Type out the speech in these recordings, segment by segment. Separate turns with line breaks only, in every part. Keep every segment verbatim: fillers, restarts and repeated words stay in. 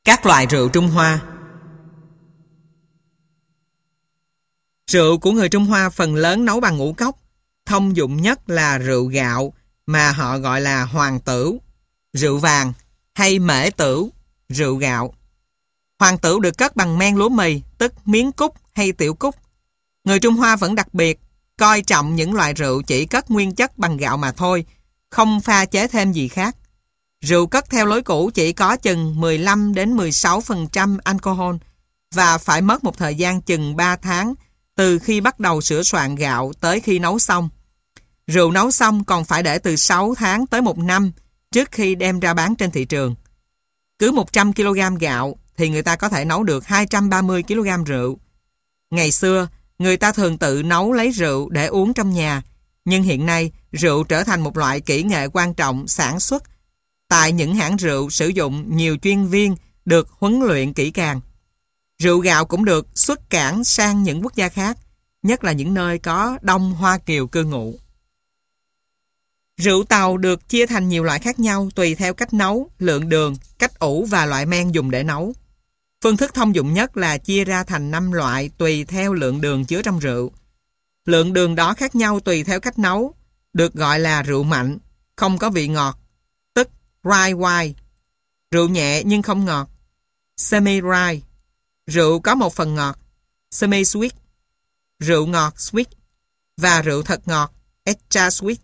Các loại rượu Trung Hoa. Rượu của người Trung Hoa phần lớn nấu bằng ngũ cốc. Thông dụng nhất là rượu gạo mà họ gọi là hoàng tửu, rượu vàng hay mễ tửu, rượu gạo. Hoàng tửu được cất bằng men lúa mì, tức miếng cúc hay tiểu cúc. Người Trung Hoa vẫn đặc biệt coi trọng những loại rượu chỉ cất nguyên chất bằng gạo mà thôi, không pha chế thêm gì khác. Rượu cất theo lối cũ chỉ có chừng mười lăm đến mười sáu phần trăm alcohol và phải mất một thời gian chừng ba tháng từ khi bắt đầu sửa soạn gạo tới khi nấu xong. Rượu nấu xong còn phải để từ sáu tháng tới một năm trước khi đem ra bán trên thị trường. Cứ một trăm ki lô gam gạo thì người ta có thể nấu được hai trăm ba mươi ki lô gam rượu. Ngày xưa, người ta thường tự nấu lấy rượu để uống trong nhà, nhưng hiện nay rượu trở thành một loại kỹ nghệ quan trọng sản xuất tại những hãng rượu sử dụng nhiều chuyên viên được huấn luyện kỹ càng. Rượu gạo cũng được xuất cảng sang những quốc gia khác, nhất là những nơi có đông Hoa Kiều cư ngụ. Rượu tàu được chia thành nhiều loại khác nhau tùy theo cách nấu, lượng đường, cách ủ và loại men dùng để nấu. Phương thức thông dụng nhất là chia ra thành năm loại tùy theo lượng đường chứa trong rượu. Lượng đường đó khác nhau tùy theo cách nấu, được gọi là rượu mạnh, không có vị ngọt, tức rye wine. Rượu nhẹ nhưng không ngọt, semi-rye. Rượu có một phần ngọt, semi-sweet. Rượu ngọt, sweet. Và rượu thật ngọt, extra sweet.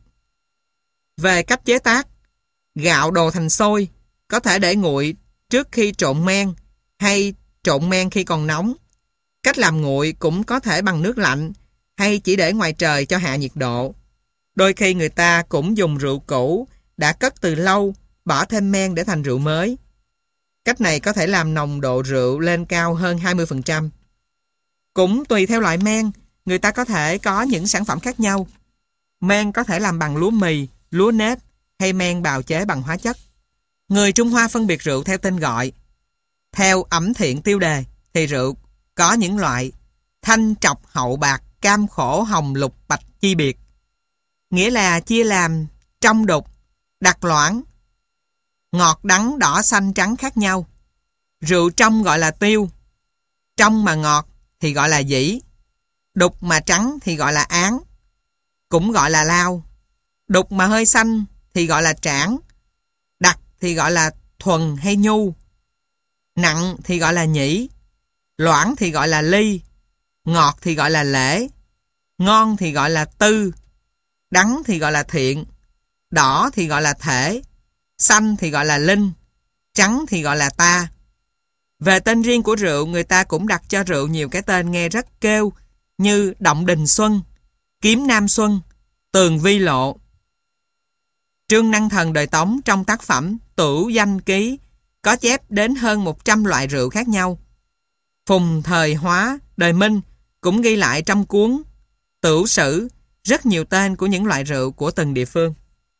Về cách chế tác, gạo đồ thành xôi, có thể để nguội trước khi trộn men hay trộn men khi còn nóng. Cách làm nguội cũng có thể bằng nước lạnh hay chỉ để ngoài trời cho hạ nhiệt độ. Đôi khi người ta cũng dùng rượu cũ đã cất từ lâu, bỏ thêm men để thành rượu mới. Cách này có thể làm nồng độ rượu lên cao hơn hai mươi phần trăm. Cũng tùy theo loại men, người ta có thể có những sản phẩm khác nhau. Men có thể làm bằng lúa mì, lúa nếp hay men bào chế bằng hóa chất. Người Trung Hoa phân biệt rượu theo tên gọi. Theo Ẩm Thiện tiêu đề thì rượu có những loại thanh, trọc, hậu, bạc, cam, khổ, hồng, lục, bạch chi biệt. Nghĩa là chia làm trong đục, đặc loãng, ngọt, đắng, đỏ, xanh, trắng khác nhau. Rượu trong gọi là tiêu, trong mà ngọt thì gọi là dĩ, đục mà trắng thì gọi là án, cũng gọi là lao. Đục mà hơi xanh thì gọi là trảng, đặc thì gọi là thuần hay nhu, nặng thì gọi là nhĩ, loãng thì gọi là ly, ngọt thì gọi là lễ, ngon thì gọi là tư, đắng thì gọi là thiện, đỏ thì gọi là thể, xanh thì gọi là linh, trắng thì gọi là ta. Về tên riêng của rượu, người ta cũng đặt cho rượu nhiều cái tên nghe rất kêu như Động Đình Xuân, Kiếm Nam Xuân, Tường Vi Lộ. Trương Năng Thần đời Tống trong tác phẩm Tửu Danh Ký có chép đến hơn một trăm loại rượu khác nhau. Phùng Thời Hóa đời Minh cũng ghi lại trong cuốn Tửu Sử rất nhiều tên của những loại rượu của từng địa phương.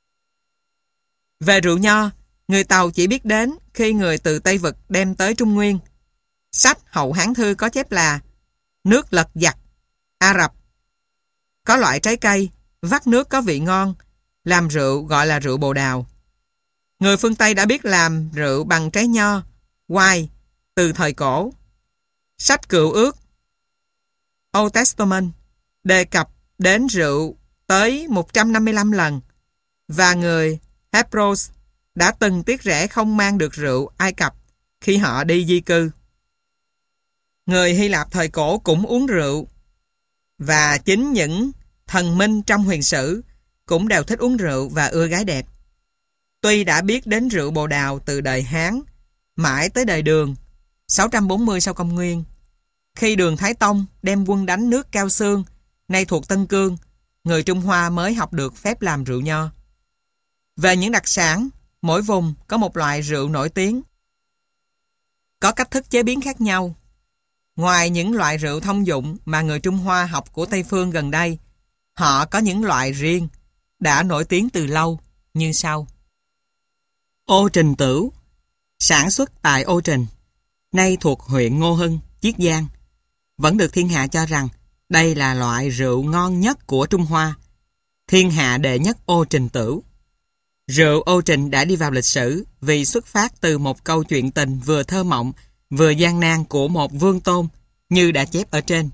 Về rượu nho, người Tàu chỉ biết đến khi người từ Tây Vực đem tới Trung Nguyên. Sách Hậu Hán Thư có chép là nước lật giặt, Ả Rập. Có loại trái cây, vắt nước có vị ngon, làm rượu gọi là rượu bồ đào. Người phương Tây đã biết làm rượu bằng trái nho, wine, từ thời cổ. Sách Cựu Ước, Old Testament, đề cập đến rượu tới một trăm năm mươi lăm lần, và người Hebrews đã từng tiếc rẻ không mang được rượu Ai Cập khi họ đi di cư. Người Hy Lạp thời cổ cũng uống rượu, và chính những thần minh trong huyền sử cũng đều thích uống rượu và ưa gái đẹp. Tuy đã biết đến rượu bồ đào từ đời Hán, mãi tới đời Đường, sáu trăm bốn mươi sau công nguyên, khi Đường Thái Tông đem quân đánh nước Cao Xương, nay thuộc Tân Cương, người Trung Hoa mới học được phép làm rượu nho. Về những đặc sản, mỗi vùng có một loại rượu nổi tiếng, có cách thức chế biến khác nhau. Ngoài những loại rượu thông dụng mà người Trung Hoa học của Tây Phương gần đây, họ có những loại riêng đã nổi tiếng từ lâu như sau. Ô Trình Tửu, sản xuất tại Ô Trình, nay thuộc huyện Ngô Hưng, Chiết Giang, vẫn được thiên hạ cho rằng đây là loại rượu ngon nhất của Trung Hoa. Thiên hạ đệ nhất Ô Trình Tửu. Rượu ô trình đã đi vào lịch sử vì xuất phát từ một câu chuyện tình vừa thơ mộng, vừa gian nan của một vương tôn, như đã chép ở trên.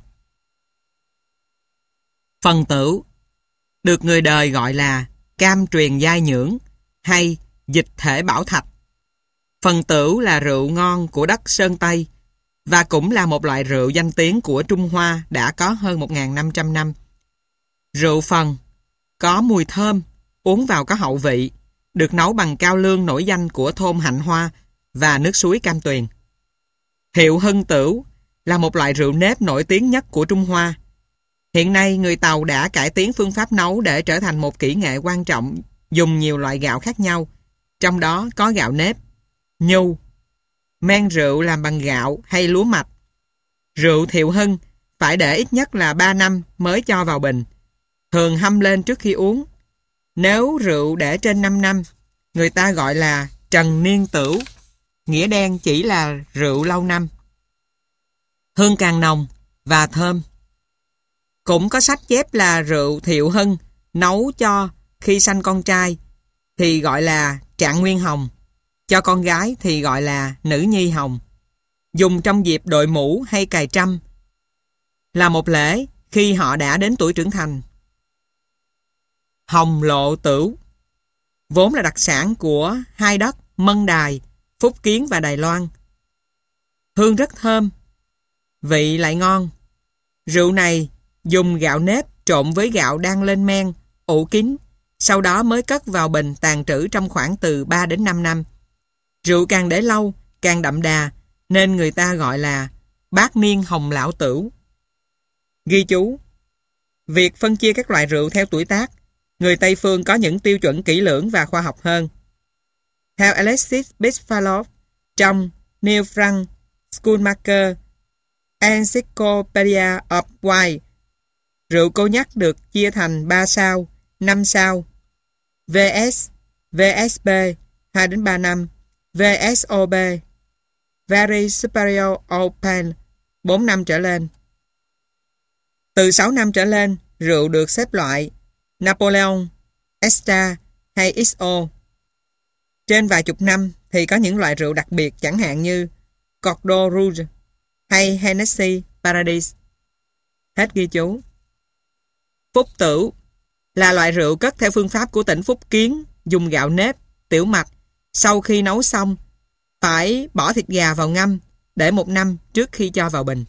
Phần tửu được người đời gọi là cam truyền giai nhưỡng hay dịch thể bảo thạch. Phần tửu là rượu ngon của đất Sơn Tây và cũng là một loại rượu danh tiếng của Trung Hoa đã có hơn một nghìn năm trăm năm. Rượu phần có mùi thơm, uống vào có hậu vị, được nấu bằng cao lương nổi danh của thôn Hạnh Hoa và nước suối Cam Tuyền. Hiệu Hưng Tửu là một loại rượu nếp nổi tiếng nhất của Trung Hoa. Hiện nay, người Tàu đã cải tiến phương pháp nấu để trở thành một kỹ nghệ quan trọng, dùng nhiều loại gạo khác nhau, trong đó có gạo nếp, nhu. Men rượu làm bằng gạo hay lúa mạch. Rượu Thiệu Hưng phải để ít nhất là ba năm mới cho vào bình, thường hâm lên trước khi uống. Nếu rượu để trên năm năm, người ta gọi là trần niên tửu, nghĩa đen chỉ là rượu lâu năm. Hương càng nồng và thơm. Cũng có sách chép là rượu Thiệu Hưng nấu cho khi sanh con trai thì gọi là Trạng Nguyên Hồng, cho con gái thì gọi là Nữ Nhi Hồng. Dùng trong dịp đội mũ hay cài trâm, là một lễ khi họ đã đến tuổi trưởng thành. Hồng Lộ Tửu vốn là đặc sản của hai đất Mân Đài, Phúc Kiến và Đài Loan. Hương rất thơm, vị lại ngon. Rượu này dùng gạo nếp trộn với gạo đang lên men, ủ kín, sau đó mới cất vào bình tàn trữ trong khoảng từ ba đến năm năm. Rượu càng để lâu, càng đậm đà, nên người ta gọi là bát niên hồng lão tửu. Ghi chú: việc phân chia các loại rượu theo tuổi tác, người Tây phương có những tiêu chuẩn kỹ lưỡng và khoa học hơn. Theo Alexis Bisfalov, trong New Frank Schoolmaker Encyclopedia of Wine, rượu cognac được chia thành ba sao, năm sao, vê ét, vê ét bê hai đến ba năm, vê ét ô bê Very Superior Open bốn năm trở lên. Từ sáu năm trở lên, rượu được xếp loại Napoleon, Extra hay ích o. Trên vài chục năm thì có những loại rượu đặc biệt chẳng hạn như Cordon Rouge hay Hennessy Paradise. Hết ghi chú. Phúc Tửu là loại rượu cất theo phương pháp của tỉnh Phúc Kiến, dùng gạo nếp, tiểu mạch. Sau khi nấu xong, phải bỏ thịt gà vào ngâm, để một năm trước khi cho vào bình.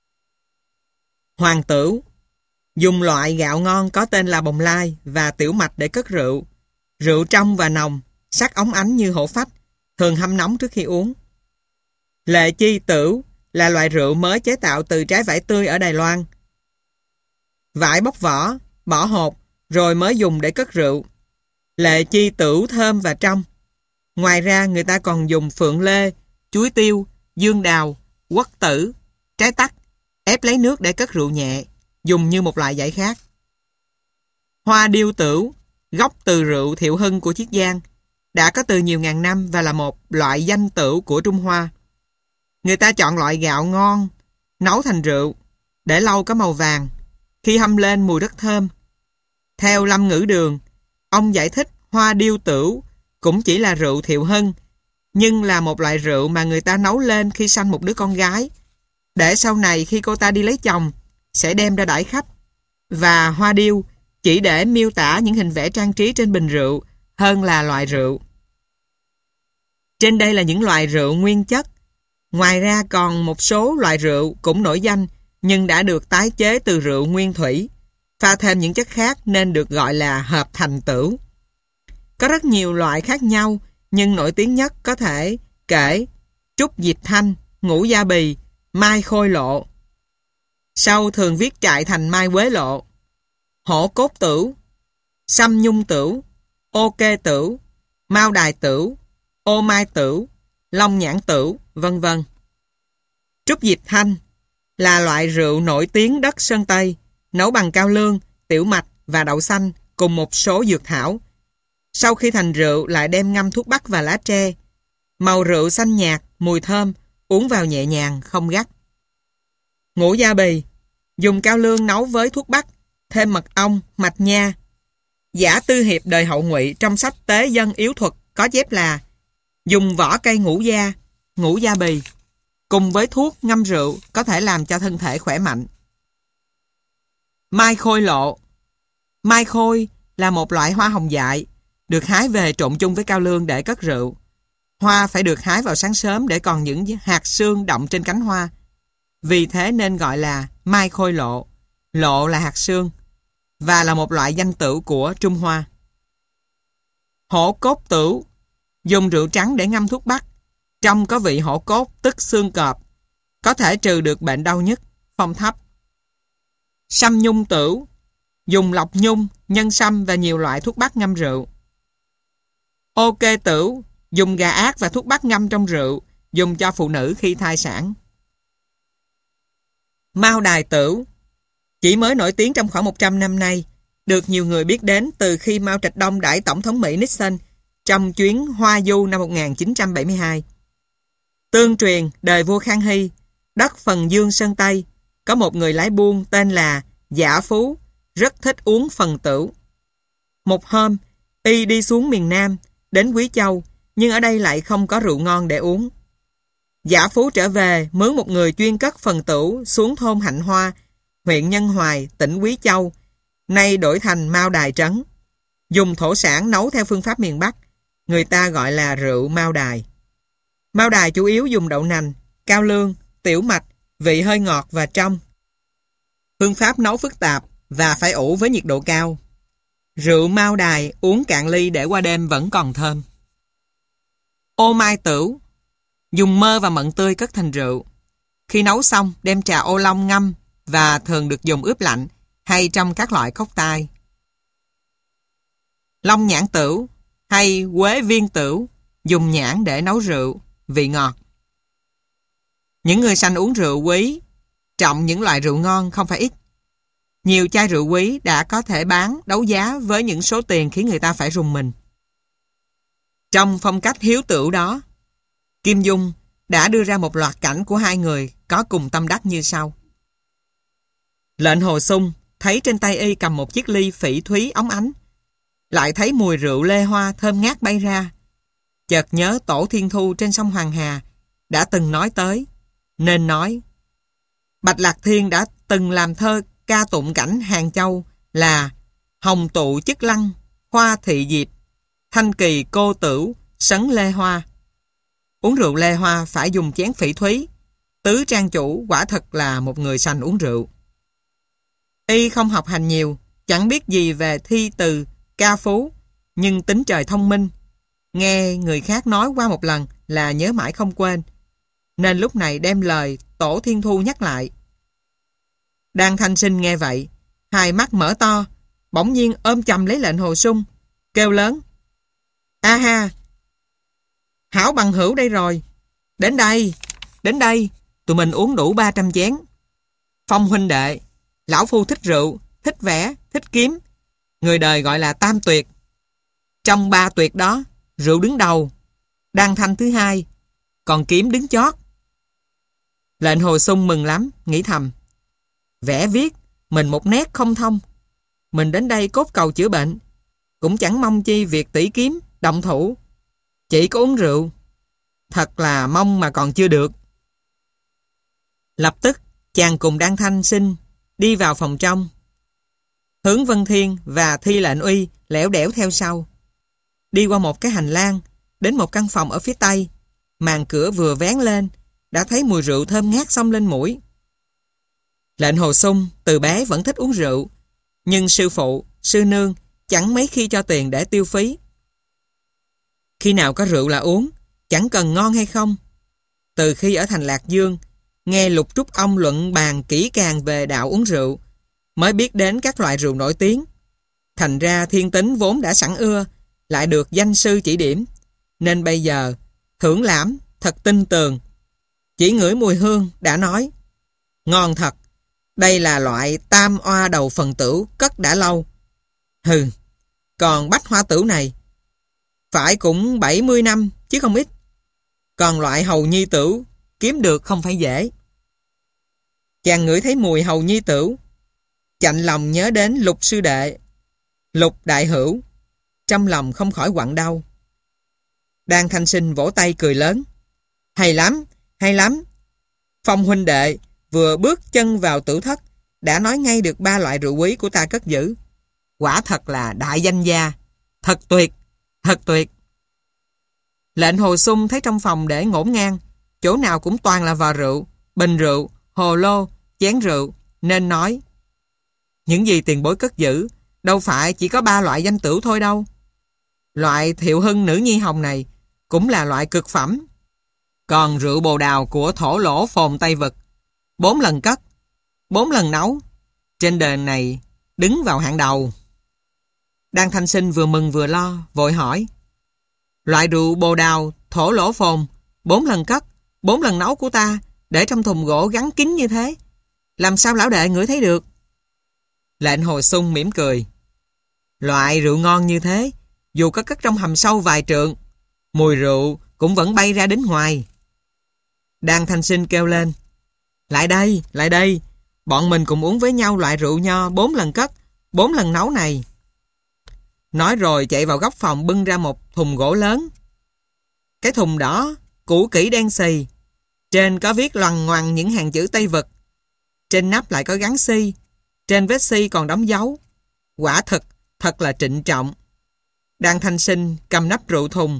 Hoàng Tửu dùng loại gạo ngon có tên là bồng lai và tiểu mạch để cất rượu. Rượu trong và nồng, sắc óng ánh như hổ phách, thường hâm nóng trước khi uống. Lệ Chi Tửu là loại rượu mới chế tạo từ trái vải tươi ở Đài Loan. Vải bóc vỏ, bỏ hột, rồi mới dùng để cất rượu. Lệ Chi Tửu thơm và trong. Ngoài ra người ta còn dùng phượng lê, chuối tiêu, dương đào, quất tử, trái tắc, ép lấy nước để cất rượu nhẹ, dùng như một loại giải khát. Hoa điêu tửu, gốc từ rượu Thiệu Hưng của Chiết Giang, đã có từ nhiều ngàn năm và là một loại danh tửu của Trung Hoa. Người ta chọn loại gạo ngon, nấu thành rượu, để lâu có màu vàng, khi hâm lên mùi rất thơm. Theo Lâm Ngữ Đường, ông giải thích hoa điêu tửu cũng chỉ là rượu Thiệu Hưng, nhưng là một loại rượu mà người ta nấu lên khi sanh một đứa con gái, để sau này khi cô ta đi lấy chồng sẽ đem ra đãi khách. Và hoa điêu chỉ để miêu tả những hình vẽ trang trí trên bình rượu hơn là loại rượu. Trên đây là những loại rượu nguyên chất. Ngoài ra còn một số loại rượu cũng nổi danh nhưng đã được tái chế từ rượu nguyên thủy, pha thêm những chất khác nên được gọi là hợp thành tửu. Có rất nhiều loại khác nhau, nhưng nổi tiếng nhất có thể kể trúc diệp thanh, ngũ gia bì, mai khôi lộ. Sau thường viết trại thành mai quế lộ, hổ cốt tửu, sâm nhung tửu, ô kê tửu, mao đài tửu, ô mai tửu, long nhãn tửu, vân vân. Trúc diệp thanh là loại rượu nổi tiếng đất Sơn Tây, nấu bằng cao lương, tiểu mạch và đậu xanh cùng một số dược thảo. Sau khi thành rượu lại đem ngâm thuốc bắc và lá tre. Màu rượu xanh nhạt, mùi thơm, uống vào nhẹ nhàng, không gắt. Ngũ gia bì dùng cao lương nấu với thuốc bắc, thêm mật ong, mạch nha. Giả Tư Hiệp đời Hậu Ngụy trong sách Tế Dân Yếu Thuật có chép là dùng vỏ cây ngũ gia, ngũ gia bì cùng với thuốc ngâm rượu có thể làm cho thân thể khỏe mạnh. Mai khôi lộ. Mai khôi là một loại hoa hồng dại, được hái về trộn chung với cao lương để cất rượu. Hoa phải được hái vào sáng sớm để còn những hạt sương đọng trên cánh hoa. Vì thế nên gọi là mai khôi lộ. Lộ là hạt sương và là một loại danh tửu của Trung Hoa. Hổ cốt tửu, dùng rượu trắng để ngâm thuốc bắc. Trong có vị hổ cốt tức xương cọp, có thể trừ được bệnh đau nhức, phong thấp. Sâm nhung tửu, dùng lọc nhung, nhân sâm và nhiều loại thuốc bắc ngâm rượu. Ô kê tửu, dùng gà ác và thuốc bắc ngâm trong rượu, dùng cho phụ nữ khi thai sản. Mao đài tửu, chỉ mới nổi tiếng trong khoảng một trăm năm nay, được nhiều người biết đến từ khi Mao Trạch Đông đãi Tổng thống Mỹ Nixon trong chuyến Hoa Du năm một nghìn chín trăm bảy mươi hai. Tương truyền đời vua Khang Hy, đất Phần Dương Sơn Tây, có một người lái buôn tên là Giả Phú, rất thích uống phần tửu. Một hôm, y đi xuống miền Nam, đến Quý Châu, nhưng ở đây lại không có rượu ngon để uống. Giả Phú trở về mướn một người chuyên cất phần tửu xuống thôn Hạnh Hoa, huyện Nhân Hoài, tỉnh Quý Châu, nay đổi thành Mao Đài Trấn. Dùng thổ sản nấu theo phương pháp miền Bắc, người ta gọi là rượu Mao Đài. Mao Đài chủ yếu dùng đậu nành, cao lương, tiểu mạch, vị hơi ngọt và trong. Phương pháp nấu phức tạp và phải ủ với nhiệt độ cao. Rượu Mao Đài uống cạn ly để qua đêm vẫn còn thơm. Ô mai tửu, dùng mơ và mận tươi cất thành rượu. Khi nấu xong đem trà ô long ngâm và thường được dùng ướp lạnh hay trong các loại cốc tai. Long nhãn tửu hay quế viên tửu, dùng nhãn để nấu rượu, vị ngọt. Những người sành uống rượu quý, trọng những loại rượu ngon không phải ít. Nhiều chai rượu quý đã có thể bán đấu giá với những số tiền khiến người ta phải rùng mình. Trong phong cách hiếu tửu đó, Kim Dung đã đưa ra một loạt cảnh của hai người có cùng tâm đắc như sau. Lệnh Hồ Xung thấy trên tay y cầm một chiếc ly phỉ thúy óng ánh, lại thấy mùi rượu lê hoa thơm ngát bay ra. Chợt nhớ Tổ Thiên Thu trên sông Hoàng Hà đã từng nói tới, nên nói: Bạch Lạc Thiên đã từng làm thơ ca tụng cảnh Hàng Châu là hồng tụ chức lăng, hoa thị diệp, thanh kỳ cô tửu, sấn lê hoa. Uống rượu lê hoa phải dùng chén phỉ thúy. Tứ trang chủ quả thật là một người sành uống rượu. Y không học hành nhiều, chẳng biết gì về thi từ, ca phú, nhưng tính trời thông minh. Nghe người khác nói qua một lần là nhớ mãi không quên, nên lúc này đem lời Tổ Thiên Thu nhắc lại. Đan Thanh Sinh nghe vậy, hai mắt mở to, bỗng nhiên ôm chầm lấy Lệnh Hồ Xung, kêu lớn: A ha, hảo bằng hữu đây rồi. Đến đây, đến đây, tụi mình uống đủ ba trăm chén. Phong huynh đệ, lão phu thích rượu, thích vẽ, thích kiếm. Người đời gọi là tam tuyệt. Trong ba tuyệt đó, rượu đứng đầu, Đan Thanh thứ hai, còn kiếm đứng chót. Lệnh Hồ Xung mừng lắm, nghĩ thầm: vẽ viết, mình một nét không thông. Mình đến đây cốt cầu chữa bệnh, cũng chẳng mong chi việc tỷ kiếm, động thủ. Chỉ có uống rượu, thật là mong mà còn chưa được. Lập tức, chàng cùng Đan Thanh Sinh đi vào phòng trong. Hướng Vân Thiên và Thi Lệnh Uy lẻo đẻo theo sau. Đi qua một cái hành lang, đến một căn phòng ở phía tây. Màn cửa vừa vén lên, đã thấy mùi rượu thơm ngát xông lên mũi. Lệnh Hồ Xung từ bé vẫn thích uống rượu, nhưng sư phụ, sư nương chẳng mấy khi cho tiền để tiêu phí. Khi nào có rượu là uống, chẳng cần ngon hay không. Từ khi ở thành Lạc Dương, nghe Lục Trúc Ông luận bàn kỹ càng về đạo uống rượu, mới biết đến các loại rượu nổi tiếng. Thành ra thiên tính vốn đã sẵn ưa, lại được danh sư chỉ điểm, nên bây giờ thưởng lãm thật tin tường. Chỉ ngửi mùi hương đã nói: ngon thật, đây là loại tam oa đầu phần tửu cất đã lâu. Hừ, còn bách hoa tửu này phải cũng bảy mươi năm chứ không ít. Còn loại hầu nhi tửu kiếm được không phải dễ. Chàng ngửi thấy mùi hầu nhi tửu, chạnh lòng nhớ đến Lục sư đệ. Lục đại hữu, trong lòng không khỏi quặn đau. Đan Thanh Sinh vỗ tay cười lớn. Hay lắm, hay lắm. Phong huynh đệ vừa bước chân vào tử thất đã nói ngay được ba loại rượu quý của ta cất giữ. Quả thật là đại danh gia. Thật tuyệt, thật tuyệt. Lệnh Hồ Xung thấy trong phòng để ngổn ngang, chỗ nào cũng toàn là vò rượu, bình rượu, hồ lô, chén rượu, nên nói: những gì tiền bối cất giữ đâu phải chỉ có ba loại danh tửu thôi đâu. Loại Thiệu Hưng nữ nhi hồng này cũng là loại cực phẩm. Còn rượu bồ đào của thổ lỗ phồn Tây Vực, bốn lần cất, bốn lần nấu, trên đời này đứng vào hạng đầu. Đan Thanh Sinh vừa mừng vừa lo, vội hỏi: loại rượu bồ đào thổ lỗ phồn, bốn lần cất, bốn lần nấu của ta để trong thùng gỗ gắn kín như thế, làm sao lão đệ ngửi thấy được? Lệnh Hồ Xung mỉm cười. Loại rượu ngon như thế, dù có cất trong hầm sâu vài trượng, mùi rượu cũng vẫn bay ra đến ngoài. Đan Thanh Sinh kêu lên: lại đây, lại đây, bọn mình cùng uống với nhau loại rượu nho bốn lần cất, bốn lần nấu này. Nói rồi chạy vào góc phòng bưng ra một thùng gỗ lớn. Cái thùng đỏ, cũ kỹ đen xì, trên có viết loằng ngoằng những hàng chữ Tây Vực. Trên nắp lại có gắn xi, trên vết xi còn đóng dấu. Quả thực, thật là trịnh trọng. Đan Thanh Sinh cầm nắp rượu thùng,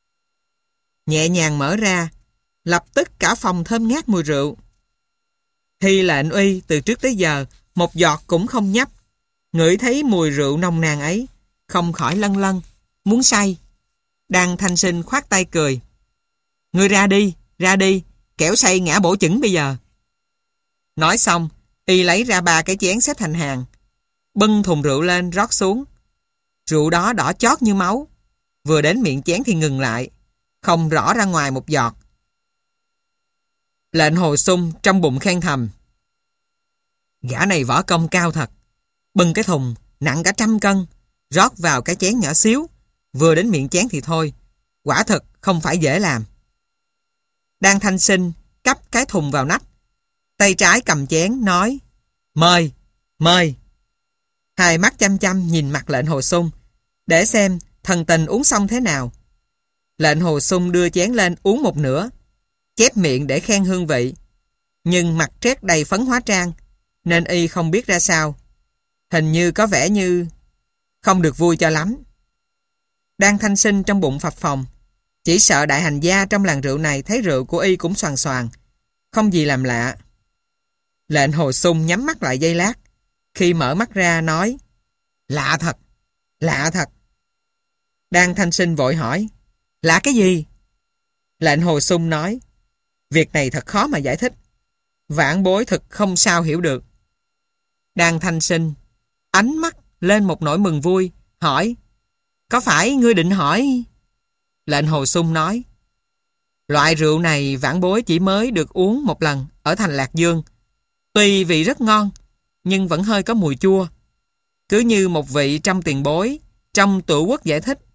nhẹ nhàng mở ra, lập tức cả phòng thơm ngát mùi rượu. Hy Lệnh Uy từ trước tới giờ một giọt cũng không nhấp, ngửi thấy mùi rượu nồng nàn ấy, không khỏi lân lân, muốn say. Đan Thanh Sinh khoát tay cười: ngươi ra đi, ra đi, kẻo say ngã bổ chững bây giờ. Nói xong, y lấy ra ba cái chén xếp thành hàng, bưng thùng rượu lên rót xuống. Rượu đó đỏ chót như máu, vừa đến miệng chén thì ngừng lại, không rõ ra ngoài một giọt. Lệnh Hồ Xung trong bụng khen thầm: gã này võ công cao thật. Bưng cái thùng nặng cả trăm cân, rót vào cái chén nhỏ xíu, vừa đến miệng chén thì thôi. Quả thật không phải dễ làm. Đan Thanh Sinh cắp cái thùng vào nách, tay trái cầm chén nói: mời, mời. Hai mắt chăm chăm nhìn mặt Lệnh Hồ Xung, để xem thần tình uống xong thế nào. Lệnh Hồ Xung đưa chén lên uống một nửa, chép miệng để khen hương vị, nhưng mặt trét đầy phấn hóa trang, nên y không biết ra sao. Hình như có vẻ như không được vui cho lắm. Đan Thanh Sinh trong bụng phập phồng, chỉ sợ đại hành gia trong làng rượu này thấy rượu của y cũng xoàn xoàn, không gì làm lạ. Lệnh Hồ Xung nhắm mắt lại giây lát, khi mở mắt ra nói: lạ thật, lạ thật. Đan Thanh Sinh vội hỏi: lạ cái gì? Lệnh Hồ Xung nói: việc này thật khó mà giải thích, vãn bối thực không sao hiểu được. Đan Thanh Sinh ánh mắt lên một nỗi mừng vui, hỏi: có phải ngươi định hỏi? Lệnh Hồ Xung nói: loại rượu này vãn bối chỉ mới được uống một lần ở thành Lạc Dương. Tuy vị rất ngon, nhưng vẫn hơi có mùi chua, cứ như một vị trăm tiền bối trong Tửu Quốc giải thích,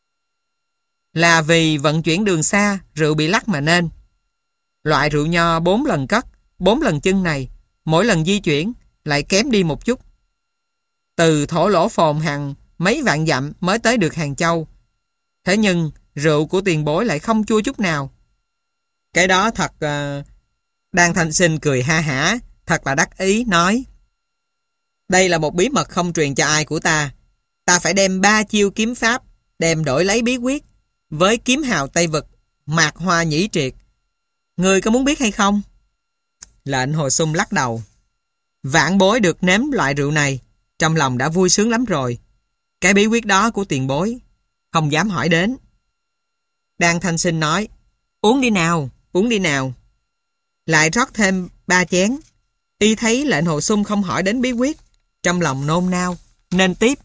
là vì vận chuyển đường xa, rượu bị lắc mà nên. Loại rượu nho bốn lần cất, bốn lần chân này, mỗi lần di chuyển lại kém đi một chút. Từ thổ lỗ phồn hàng mấy vạn dặm mới tới được Hàng Châu. Thế nhưng rượu của tiền bối lại không chua chút nào. Cái đó thật... Uh... Đan Thanh Sinh cười ha hả, thật là đắc ý, nói: đây là một bí mật không truyền cho ai của ta. Ta phải đem ba chiêu kiếm pháp, đem đổi lấy bí quyết với kiếm hào Tây Vực, Mạc Hoa Nhĩ Triệt. Ngươi có muốn biết hay không? Lệnh Hồ Xung lắc đầu. Vãn bối được nếm loại rượu này, trong lòng đã vui sướng lắm rồi. Cái bí quyết đó của tiền bối không dám hỏi đến. Đan Thanh Sinh nói: uống đi nào, uống đi nào. Lại rót thêm ba chén. Y thấy Lệnh Hồ Xung không hỏi đến bí quyết, trong lòng nôn nao, nên tiếp: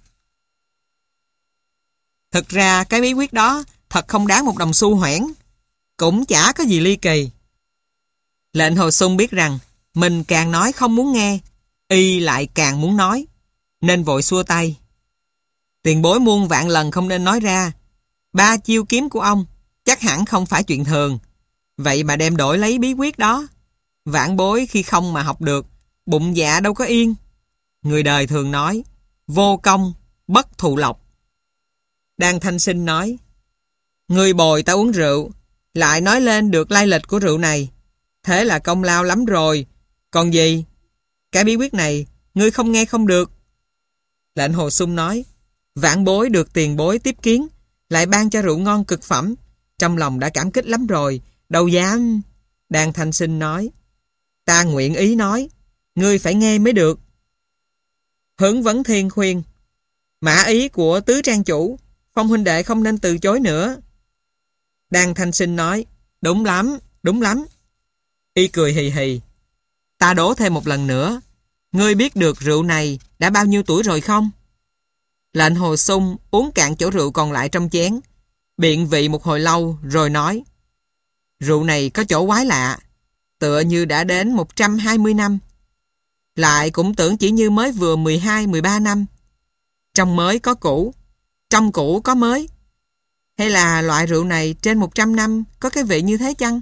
thực ra cái bí quyết đó thật không đáng một đồng xu hoẻn, cũng chả có gì ly kỳ. Lệnh Hồ Xung biết rằng mình càng nói không muốn nghe, y lại càng muốn nói, nên vội xua tay: tiền bối muôn vạn lần không nên nói ra. Ba chiêu kiếm của ông chắc hẳn không phải chuyện thường, vậy mà đem đổi lấy bí quyết đó, vãn bối khi không mà học được, bụng dạ đâu có yên. Người đời thường nói vô công bất thụ lộc. Đan Thanh Sinh nói, ngươi bồi ta uống rượu, lại nói lên được lai lịch của rượu này. Thế là công lao lắm rồi. Còn gì? Cái bí quyết này, ngươi không nghe không được. Lệnh Hồ Xung nói, vãn bối được tiền bối tiếp kiến, lại ban cho rượu ngon cực phẩm. Trong lòng đã cảm kích lắm rồi, đâu dám. Đan Thanh Sinh nói, ta nguyện ý nói, ngươi phải nghe mới được. Hướng Vấn Thiên khuyên, mã ý của tứ trang chủ, Phong huynh đệ không nên từ chối nữa. Đan Thanh Sinh nói, đúng lắm, đúng lắm. Y cười hì hì, ta đố thêm một lần nữa, ngươi biết được rượu này đã bao nhiêu tuổi rồi không? Lệnh Hồ Xung uống cạn chỗ rượu còn lại trong chén, biện vị một hồi lâu rồi nói, rượu này có chỗ quái lạ, tựa như đã đến một trăm hai mươi năm. Lại cũng tưởng chỉ như mới vừa mười hai mười ba năm. Trong mới có cũ, trong cũ có mới. Hay là loại rượu này trên một trăm năm có cái vị như thế chăng?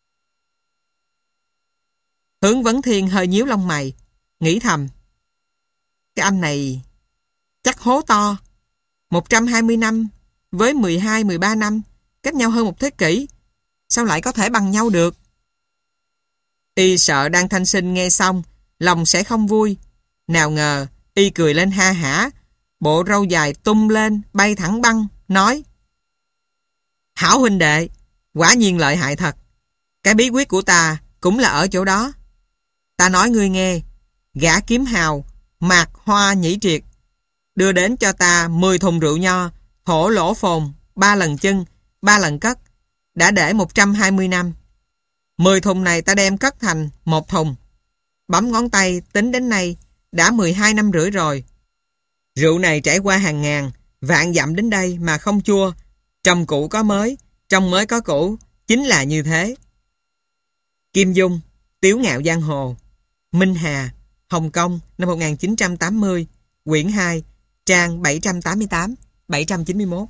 Hướng Vấn Thiên hơi nhíu lông mày, nghĩ thầm, cái anh này chắc hố to. một trăm hai mươi năm với mười hai mười ba năm, cách nhau hơn một thế kỷ, sao lại có thể bằng nhau được? Y sợ Đan Thanh Sinh nghe xong lòng sẽ không vui. Nào ngờ Y cười lên ha hả, bộ râu dài tung lên bay thẳng băng, nói, hảo huynh đệ, quả nhiên lợi hại thật. Cái bí quyết của ta cũng là ở chỗ đó. Ta nói ngươi nghe, gã kiếm hào Mạc Hoa Nhĩ Triệt đưa đến cho ta mười thùng rượu nho, thổ lỗ phồn, ba lần chân, ba lần cất, đã để một trăm hai mươi năm. mười thùng này ta đem cất thành một thùng. Bấm ngón tay tính đến nay đã mười hai năm rưỡi rồi. Rượu này trải qua hàng ngàn, vạn dặm đến đây mà không chua. Trong cũ có mới, trong mới có cũ, chính là như thế. Kim Dung, Tiếu Ngạo Giang Hồ, Minh Hà, Hồng Kông, năm một nghìn chín trăm tám mươi, quyển hai, trang bảy trăm tám mươi tám, bảy trăm chín mươi mốt.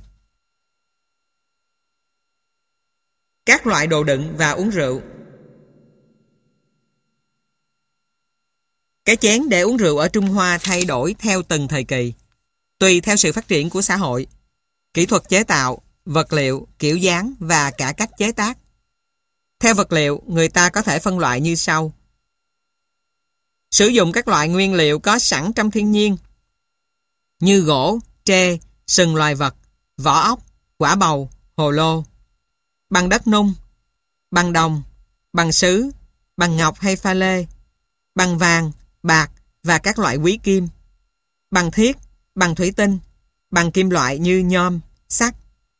Các loại đồ đựng và uống rượu. Cái chén để uống rượu ở Trung Hoa thay đổi theo từng thời kỳ, tùy theo sự phát triển của xã hội, kỹ thuật chế tạo, vật liệu, kiểu dáng và cả cách chế tác. Theo vật liệu, người ta có thể phân loại như sau. Sử dụng các loại nguyên liệu có sẵn trong thiên nhiên như gỗ, tre, sừng loài vật, vỏ ốc, quả bầu, hồ lô. Bằng đất nung, bằng đồng, bằng sứ, bằng ngọc hay pha lê, bằng vàng, bạc và các loại quý kim, bằng thiết, bằng thủy tinh, bằng kim loại như nhôm, sắt.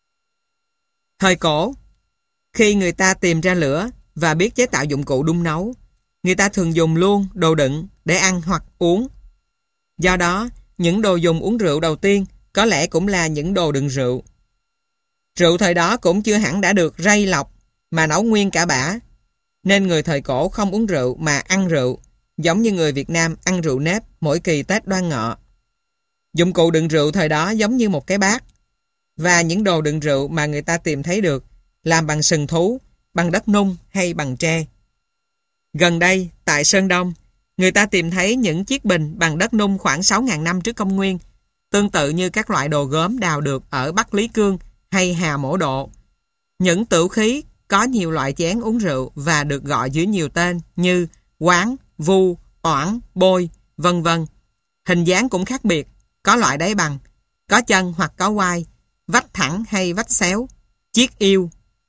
Thời cổ, khi người ta tìm ra lửa và biết chế tạo dụng cụ đun nấu, người ta thường dùng luôn đồ đựng để ăn hoặc uống. Do đó, những đồ dùng uống rượu đầu tiên có lẽ cũng là những đồ đựng rượu. Rượu thời đó cũng chưa hẳn đã được rây lọc mà nấu nguyên cả bã, nên người thời cổ không uống rượu mà ăn rượu, giống như người Việt Nam ăn rượu nếp mỗi kỳ Tết Đoan Ngọ. Dụng cụ đựng rượu thời đó giống như một cái bát, và những đồ đựng rượu mà người ta tìm thấy được làm bằng sừng thú, bằng đất nung hay bằng tre. Gần đây, tại Sơn Đông, người ta tìm thấy những chiếc bình bằng đất nung khoảng sáu nghìn năm trước công nguyên, tương tự như các loại đồ gốm đào được ở Bắc Lý Cương hay Hà Mổ Độ. Những tửu khí có nhiều loại chén uống rượu và được gọi dưới nhiều tên như quán, vu, oản, bôi, vân vân. Hình dáng cũng khác biệt, có loại đáy bằng, có chân hoặc có quai, vách thẳng hay vách xéo, chiếc yêu.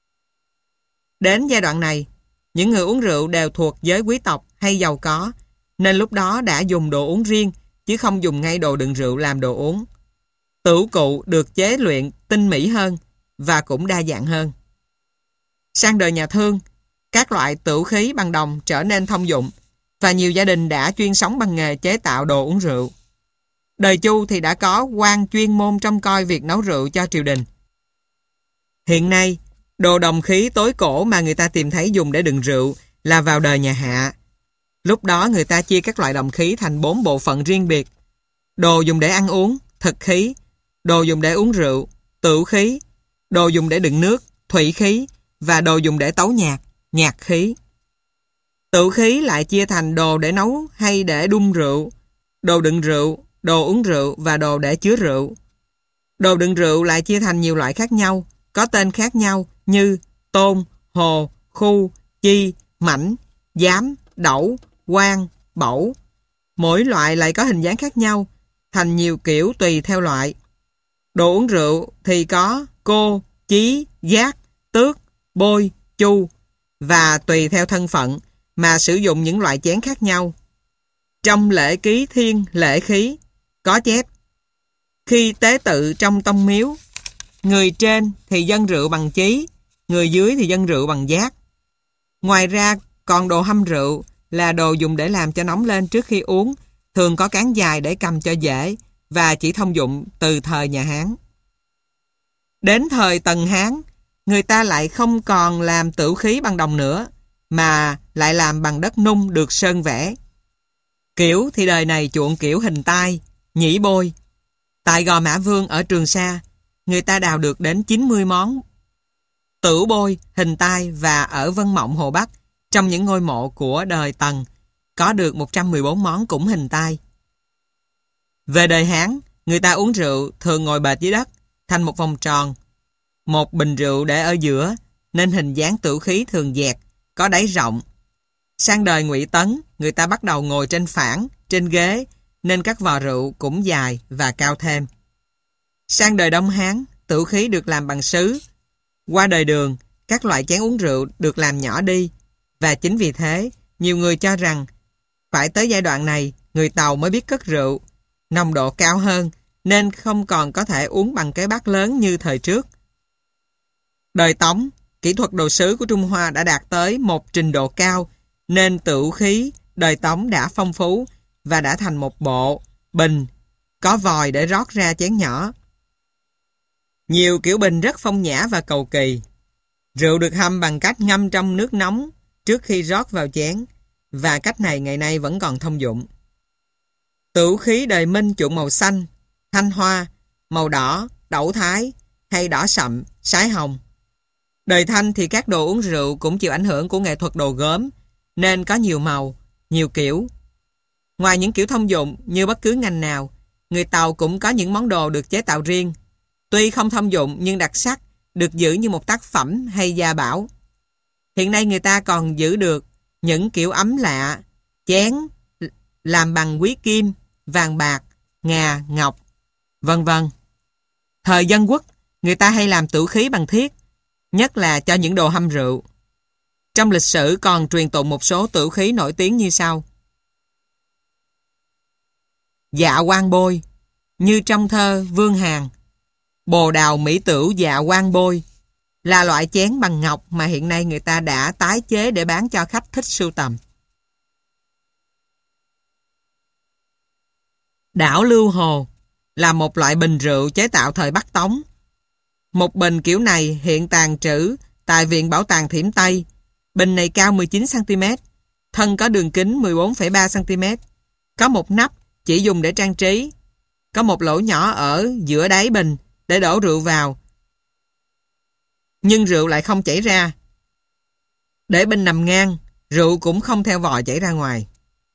Đến giai đoạn này, những người uống rượu đều thuộc giới quý tộc hay giàu có, nên lúc đó đã dùng đồ uống riêng, chứ không dùng ngay đồ đựng rượu làm đồ uống. Tửu cụ được chế luyện tinh mỹ hơn và cũng đa dạng hơn. Sang đời nhà Thương, các loại tửu khí bằng đồng trở nên thông dụng và nhiều gia đình đã chuyên sống bằng nghề chế tạo đồ uống rượu. Đời Chu thì đã có quan chuyên môn trông coi việc nấu rượu cho triều đình. Hiện nay, đồ đồng khí tối cổ mà người ta tìm thấy dùng để đựng rượu là vào đời nhà Hạ. Lúc đó người ta chia các loại đồng khí thành bốn bộ phận riêng biệt. Đồ dùng để ăn uống, thực khí, đồ dùng để uống rượu, tửu khí, đồ dùng để đựng nước, thủy khí và đồ dùng để tấu nhạc, nhạc khí. Tửu khí lại chia thành đồ để nấu hay để đun rượu, đồ đựng rượu, đồ uống rượu và đồ để chứa rượu. Đồ đựng rượu lại chia thành nhiều loại khác nhau, có tên khác nhau như tôn, hồ, khu, chi, mảnh, giám, đẩu, quan, bẩu. Mỗi loại lại có hình dáng khác nhau, thành nhiều kiểu tùy theo loại. Đồ uống rượu thì có cô, chí, giác, tước, bôi, chu, và tùy theo thân phận mà sử dụng những loại chén khác nhau. Trong lễ ký thiên lễ khí có chép: khi tế tự trong tông miếu, người trên thì dâng rượu bằng chí, người dưới thì dâng rượu bằng giác. Ngoài ra còn đồ hâm rượu là đồ dùng để làm cho nóng lên trước khi uống, thường có cán dài để cầm cho dễ và chỉ thông dụng từ thời nhà Hán. Đến thời Tần Hán, người ta lại không còn làm tửu khí bằng đồng nữa, mà lại làm bằng đất nung được sơn vẽ. Kiểu thì đời này chuộng kiểu hình tai, nhĩ bôi. Tại Gò Mã Vương ở Trường Sa, người ta đào được đến chín mươi món tửu bôi, hình tai, và ở Vân Mộng Hồ Bắc, trong những ngôi mộ của đời Tần, có được một trăm mười bốn món cũng hình tai. Về đời Hán, người ta uống rượu thường ngồi bệt dưới đất, thành một vòng tròn. Một bình rượu để ở giữa, nên hình dáng tửu khí thường dẹt, có đáy rộng. Sang đời Ngụy Tấn, người ta bắt đầu ngồi trên phản, trên ghế, nên các vò rượu cũng dài và cao thêm. Sang đời Đông Hán, tửu khí được làm bằng sứ. Qua đời Đường, các loại chén uống rượu được làm nhỏ đi, và chính vì thế, nhiều người cho rằng phải tới giai đoạn này, người Tàu mới biết cất rượu, nồng độ cao hơn, nên không còn có thể uống bằng cái bát lớn như thời trước. Đời Tống, kỹ thuật đồ sứ của Trung Hoa đã đạt tới một trình độ cao, nên tửu khí đời Tống đã phong phú và đã thành một bộ, bình, có vòi để rót ra chén nhỏ. Nhiều kiểu bình rất phong nhã và cầu kỳ. Rượu được hâm bằng cách ngâm trong nước nóng trước khi rót vào chén, và cách này ngày nay vẫn còn thông dụng. Tửu khí đời Minh chuộng màu xanh, thanh hoa, màu đỏ, đẩu thái, hay đỏ sậm, sái hồng. Đời Thanh thì các đồ uống rượu cũng chịu ảnh hưởng của nghệ thuật đồ gốm, nên có nhiều màu, nhiều kiểu. Ngoài những kiểu thông dụng như bất cứ ngành nào, người Tàu cũng có những món đồ được chế tạo riêng. Tuy không thông dụng nhưng đặc sắc, được giữ như một tác phẩm hay gia bảo. Hiện nay người ta còn giữ được những kiểu ấm lạ, chén làm bằng quý kim, vàng bạc, ngà, ngọc, vân vân. Thời Dân Quốc, người ta hay làm tửu khí bằng thiết, nhất là cho những đồ hâm rượu. Trong lịch sử còn truyền tụng một số tửu khí nổi tiếng như sau: Dạ quan bôi, như trong thơ Vương Hàn, bồ đào mỹ tửu dạ quan bôi, là loại chén bằng ngọc mà hiện nay người ta đã tái chế để bán cho khách thích sưu tầm. Đảo Lưu Hồ là một loại bình rượu chế tạo thời Bắc Tống. Một bình kiểu này hiện tàng trữ tại Viện Bảo tàng Thiểm Tây. Bình này cao mười chín xăng ti mét, thân có đường kính mười bốn phẩy ba xăng ti mét, có một nắp chỉ dùng để trang trí, có một lỗ nhỏ ở giữa đáy bình để đổ rượu vào, nhưng rượu lại không chảy ra. Để bình nằm ngang, rượu cũng không theo vòi chảy ra ngoài.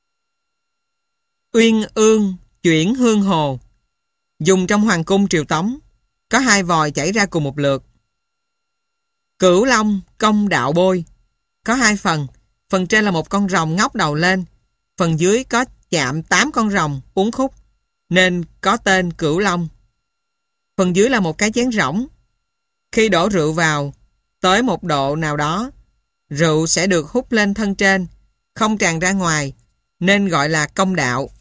Uyên ương chuyển hương hồ, dùng trong hoàng cung triều Tống, có hai vòi chảy ra cùng một lượt. Cửu long công đạo bôi, có hai phần, phần trên là một con rồng ngóc đầu lên, phần dưới có chạm tám con rồng uốn khúc, nên có tên Cửu Long. Phần dưới là một cái chén rỗng. Khi đổ rượu vào tới một độ nào đó, rượu sẽ được hút lên thân trên, không tràn ra ngoài, nên gọi là công đạo.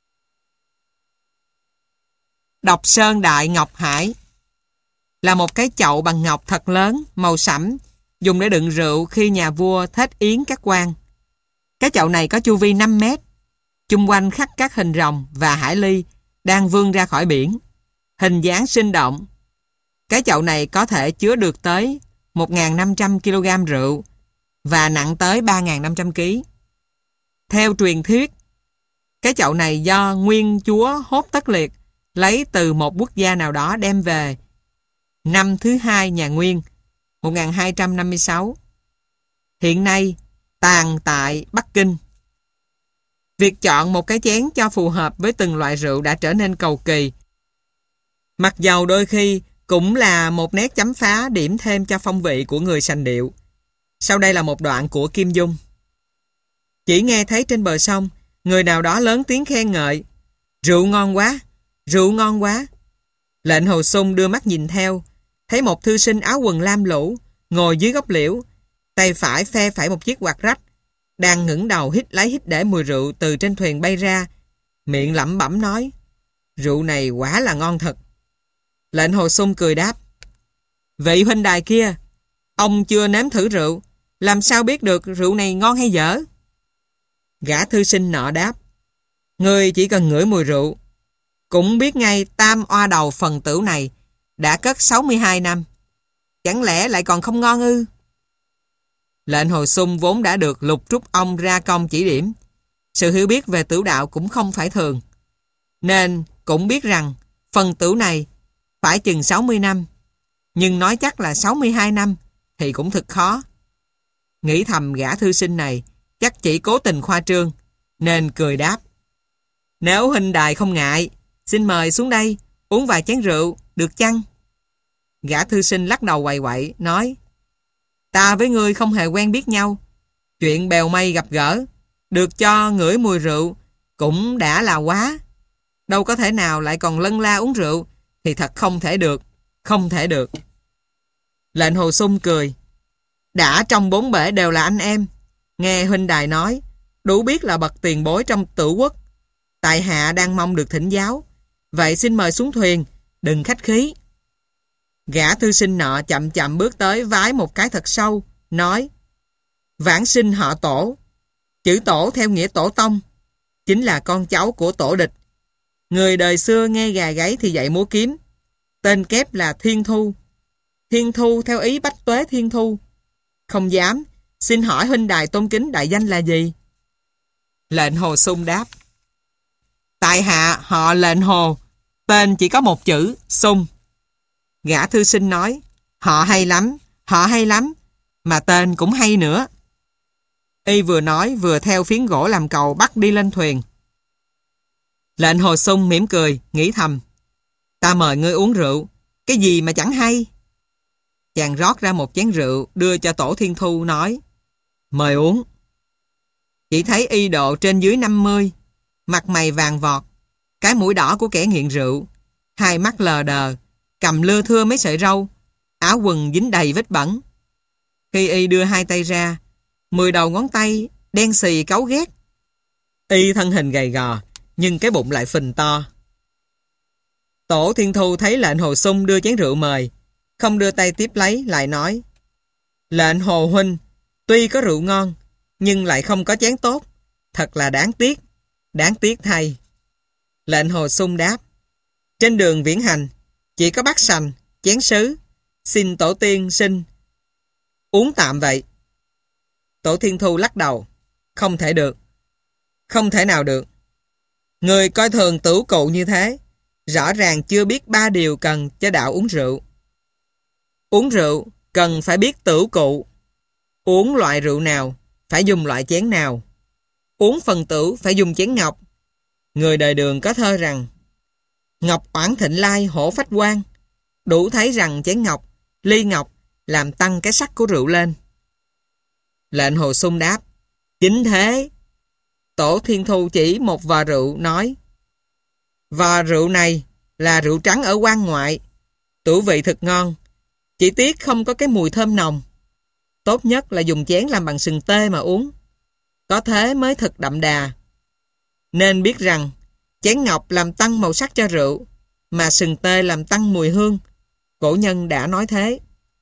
Độc Sơn Đại Ngọc Hải là một cái chậu bằng ngọc thật lớn, màu sẫm, dùng để đựng rượu khi nhà vua thết yến các quan. Cái chậu này có chu vi năm mét, chung quanh khắc các hình rồng và hải ly đang vươn ra khỏi biển, hình dáng sinh động. Cái chậu này có thể chứa được tới một nghìn năm trăm ki lô gam rượu và nặng tới ba nghìn năm trăm ki lô gam. Theo truyền thuyết, cái chậu này do nguyên chúa Hốt Tất Liệt lấy từ một quốc gia nào đó đem về năm thứ hai nhà Nguyên, một nghìn hai trăm năm mươi sáu. Hiện nay tàng tại Bắc Kinh. Việc chọn một cái chén cho phù hợp với từng loại rượu đã trở nên cầu kỳ. Mặc dầu đôi khi cũng là một nét chấm phá điểm thêm cho phong vị của người sành điệu. Sau đây là một đoạn của Kim Dung. Chỉ nghe thấy trên bờ sông, người nào đó lớn tiếng khen ngợi: "Rượu ngon quá, rượu ngon quá." Lệnh Hồ Sung đưa mắt nhìn theo, thấy một thư sinh áo quần lam lũ ngồi dưới gốc liễu, tay phải phe phải một chiếc quạt rách, đang ngẩng đầu hít lấy hít để mùi rượu từ trên thuyền bay ra, miệng lẩm bẩm nói: "Rượu này quả là ngon thật." Lệnh Hồ Sung cười đáp: "Vị huynh đài kia, ông chưa nếm thử rượu, làm sao biết được rượu này ngon hay dở?" Gã thư sinh nọ đáp: "Ngươi chỉ cần ngửi mùi rượu, cũng biết ngay tam oa đầu phần tửu này đã cất sáu mươi hai năm. Chẳng lẽ lại còn không ngon ư?" Lệnh Hồ Sung vốn đã được Lục Trúc Ông ra công chỉ điểm, sự hiểu biết về tửu đạo cũng không phải thường, nên cũng biết rằng phần tửu này phải chừng sáu mươi năm, nhưng nói chắc là sáu mươi hai năm thì cũng thật khó. Nghĩ thầm gã thư sinh này chắc chỉ cố tình khoa trương, nên cười đáp: "Nếu huynh đài không ngại, xin mời xuống đây uống vài chén rượu, được chăng?" Gã thư sinh lắc đầu quậy quậy, nói: "Ta với ngươi không hề quen biết nhau. Chuyện bèo mây gặp gỡ, được cho ngửi mùi rượu cũng đã là quá. Đâu có thể nào lại còn lân la uống rượu, thì thật không thể được, không thể được." Lệnh Hồ Sung cười: "Đã trong bốn bể đều là anh em, nghe huynh đài nói, đủ biết là bậc tiền bối trong Tửu quốc. Tại hạ đang mong được thỉnh giáo, vậy xin mời xuống thuyền, đừng khách khí." Gã thư sinh nọ chậm chậm bước tới vái một cái thật sâu, nói: "Vãng sinh họ Tổ, chữ Tổ theo nghĩa tổ tông, chính là con cháu của tổ địch. Người đời xưa nghe gà gáy thì dạy múa kiếm, tên kép là Thiên Thu. Thiên Thu theo ý Bách Tuế Thiên Thu. Không dám, xin hỏi huynh đài tôn kính đại danh là gì?" Lệnh Hồ Sung đáp: "Tại hạ họ Lệnh Hồ, tên chỉ có một chữ Sung." Gã thư sinh nói: "Họ hay lắm, họ hay lắm, mà tên cũng hay nữa." Y vừa nói vừa theo phiến gỗ làm cầu bắt đi lên thuyền. Lệnh Hồ Sung mỉm cười, nghĩ thầm: "Ta mời ngươi uống rượu, cái gì mà chẳng hay." Chàng rót ra một chén rượu đưa cho Tổ Thiên Thu, nói: "Mời uống." Chỉ thấy y độ trên dưới năm mươi, mặt mày vàng vọt, cái mũi đỏ của kẻ nghiện rượu, hai mắt lờ đờ, cầm lưa thưa mấy sợi râu, áo quần dính đầy vết bẩn. Khi y đưa hai tay ra, mười đầu ngón tay đen xì cáu ghét. Y thân hình gầy gò, nhưng cái bụng lại phình to. Tổ Thiên Thu thấy Lệnh Hồ Sung đưa chén rượu mời, không đưa tay tiếp lấy, lại nói: "Lệnh Hồ huynh, tuy có rượu ngon, nhưng lại không có chén tốt, thật là đáng tiếc, đáng tiếc thay." Lệnh Hồ Sung đáp: "Trên đường viễn hành, chỉ có bát sành, chén sứ, xin tổ tiên sinh uống tạm vậy." Tổ Thiên Thu lắc đầu: "Không thể được, không thể nào được. Người coi thường tửu cụ như thế, rõ ràng chưa biết ba điều cần cho đạo uống rượu. Uống rượu cần phải biết tửu cụ, uống loại rượu nào phải dùng loại chén nào, uống phần tửu phải dùng chén ngọc. Người đời Đường có thơ rằng: Ngọc oản thịnh lai hổ phách quan, đủ thấy rằng chén ngọc, ly ngọc làm tăng cái sắc của rượu lên." Lệnh Hồ Sung đáp: "Chính thế." Tổ Thiên Thu chỉ một vò rượu, nói: "Vò rượu này là rượu trắng ở quan ngoại, tửu vị thật ngon, chỉ tiếc không có cái mùi thơm nồng. Tốt nhất là dùng chén làm bằng sừng tê mà uống, có thế mới thật đậm đà. Nên biết rằng chén ngọc làm tăng màu sắc cho rượu, mà sừng tê làm tăng mùi hương. Cổ nhân đã nói thế."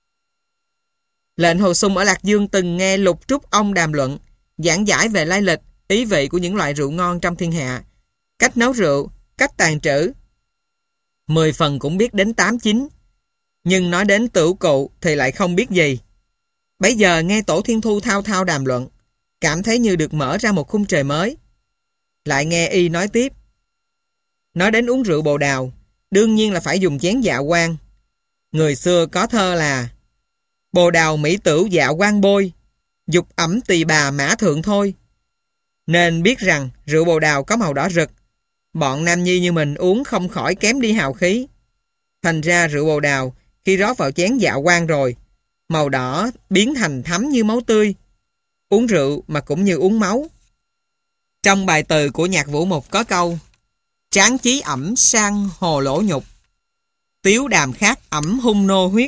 Lệnh Hồ Sung ở Lạc Dương từng nghe Lục Trúc Ông đàm luận, giảng giải về lai lịch, ý vị của những loại rượu ngon trong thiên hạ, cách nấu rượu, cách tàn trữ. Mười phần cũng biết đến tám chín, nhưng nói đến tửu cụ thì lại không biết gì. Bấy giờ nghe Tổ Thiên Thu thao thao đàm luận, cảm thấy như được mở ra một khung trời mới. Lại nghe y nói tiếp: "Nói đến uống rượu bồ đào, đương nhiên là phải dùng chén dạ quan. Người xưa có thơ là: Bồ đào mỹ tửu dạ quan bôi, dục ẩm tỳ bà mã thượng thôi. Nên biết rằng rượu bồ đào có màu đỏ rực. Bọn nam nhi như mình uống không khỏi kém đi hào khí. Thành ra rượu bồ đào khi rót vào chén dạ quang rồi, màu đỏ biến thành thắm như máu tươi. Uống rượu mà cũng như uống máu. Trong bài từ của Nhạc Vũ Mục có câu: tráng chí ẩm sang hồ lỗ nhục, tiếu đàm khát ẩm hung nô huyết.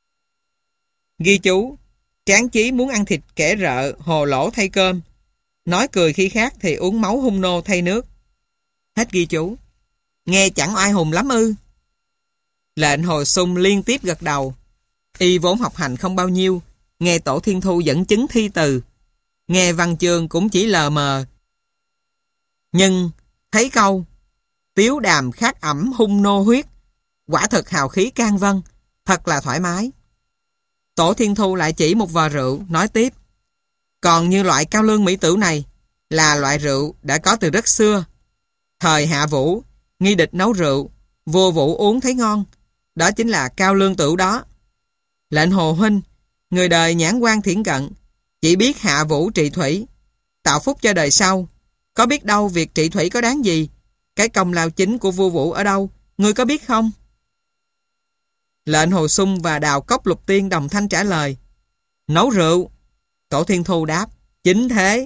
Ghi chú: tráng chí muốn ăn thịt kẻ rợ, hồ lỗ thay cơm. Nói cười khi khát thì uống máu hung nô thay nước. Hết ghi chú. Nghe chẳng oai hùng lắm ư? Lệnh Hồ Sung liên tiếp gật đầu. Y vốn học hành không bao nhiêu, nghe Tổ Thiên Thu dẫn chứng thi từ, nghe văn chương cũng chỉ lờ mờ. Nhưng thấy câu tiếu đàm khát ẩm hung nô huyết, quả thực hào khí can vân, thật là thoải mái. Tổ Thiên Thu lại chỉ một vò rượu, nói tiếp: còn như loại cao lương mỹ tửu này là loại rượu đã có từ rất xưa. Thời Hạ Vũ, nghi địch nấu rượu, vua Vũ uống thấy ngon, đó chính là cao lương tửu đó. Lệnh Hồ huynh, người đời nhãn quan thiển cận, chỉ biết Hạ Vũ trị thủy, tạo phúc cho đời sau, có biết đâu việc trị thủy có đáng gì. Cái công lao chính của vua Vũ ở đâu, ngươi có biết không? Lệnh Hồ Sung và Đào Cốc Lục Tiên đồng thanh trả lời: nấu rượu. Tổ Thiên Thu đáp: chính thế.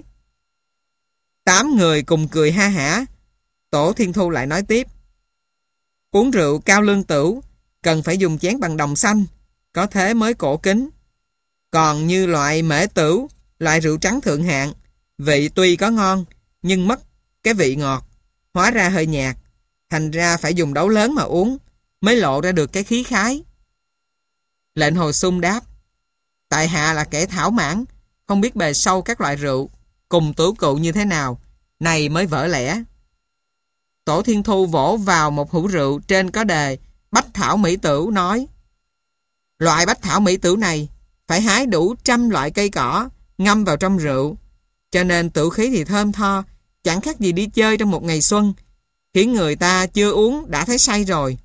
Tám người cùng cười ha hả. Tổ Thiên Thu lại nói tiếp: uống rượu cao lương tửu cần phải dùng chén bằng đồng xanh, có thế mới cổ kính. Còn như loại mễ tửu, loại rượu trắng thượng hạng, vị tuy có ngon nhưng mất cái vị ngọt, hóa ra hơi nhạt, thành ra phải dùng đấu lớn mà uống mới lộ ra được cái khí khái. Lệnh Hồ Sung đáp: tại hạ là kẻ thảo mãn, không biết bề sâu các loại rượu cùng tửu cụ như thế nào, này mới vỡ lẽ. Tổ Thiên Thu vỗ vào một hũ rượu trên có đề bách thảo mỹ tửu, nói: loại bách thảo mỹ tửu này phải hái đủ trăm loại cây cỏ ngâm vào trong rượu, cho nên tửu khí thì thơm tho, chẳng khác gì đi chơi trong một ngày xuân, khiến người ta chưa uống đã thấy say rồi.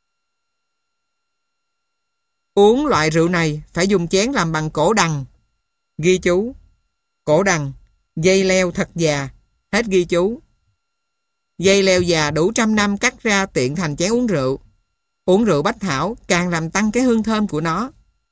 Uống loại rượu này phải dùng chén làm bằng cổ đằng. Ghi chú: cổ đằng, dây leo thật già. Hết ghi chú. Dây leo già đủ trăm năm cắt ra tiện thành chén uống rượu. Uống rượu bách thảo càng làm tăng cái hương thơm của nó.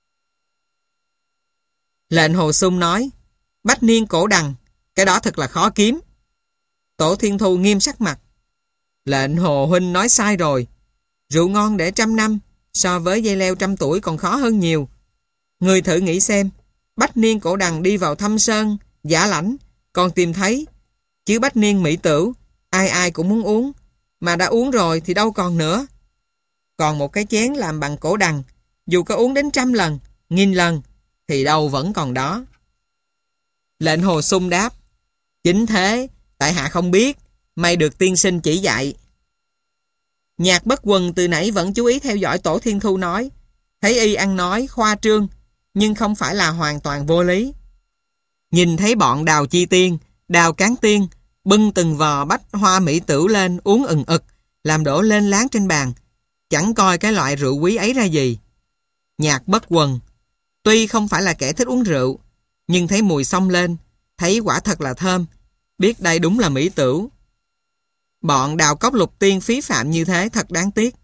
Lệnh Hồ Sung nói: bách niên cổ đằng, cái đó thật là khó kiếm. Tổ Thiên Thu nghiêm sắc mặt: lệnh Hồ huynh nói sai rồi. Rượu ngon để trăm năm so với dây leo trăm tuổi còn khó hơn nhiều. Người thử nghĩ xem, bách niên cổ đằng đi vào thâm sơn giả lãnh còn tìm thấy, chứ bách niên mỹ tửu ai ai cũng muốn uống, mà đã uống rồi thì đâu còn nữa. Còn một cái chén làm bằng cổ đằng, dù có uống đến trăm lần, nghìn lần thì đâu vẫn còn đó. Lệnh Hồ Sung đáp: chính thế, tại hạ không biết, may được tiên sinh chỉ dạy. Nhạc Bất Quần từ nãy vẫn chú ý theo dõi Tổ Thiên Thu nói, thấy y ăn nói khoa trương, nhưng không phải là hoàn toàn vô lý. Nhìn thấy bọn Đào Chi Tiên, Đào Cán Tiên bưng từng vò bách hoa mỹ tửu lên uống ừng ực, làm đổ lên láng trên bàn, chẳng coi cái loại rượu quý ấy ra gì. Nhạc Bất Quần tuy không phải là kẻ thích uống rượu, nhưng thấy mùi xông lên, thấy quả thật là thơm, biết đây đúng là mỹ tửu. Bọn Đào Cốc Lục Tiên phí phạm như thế thật đáng tiếc.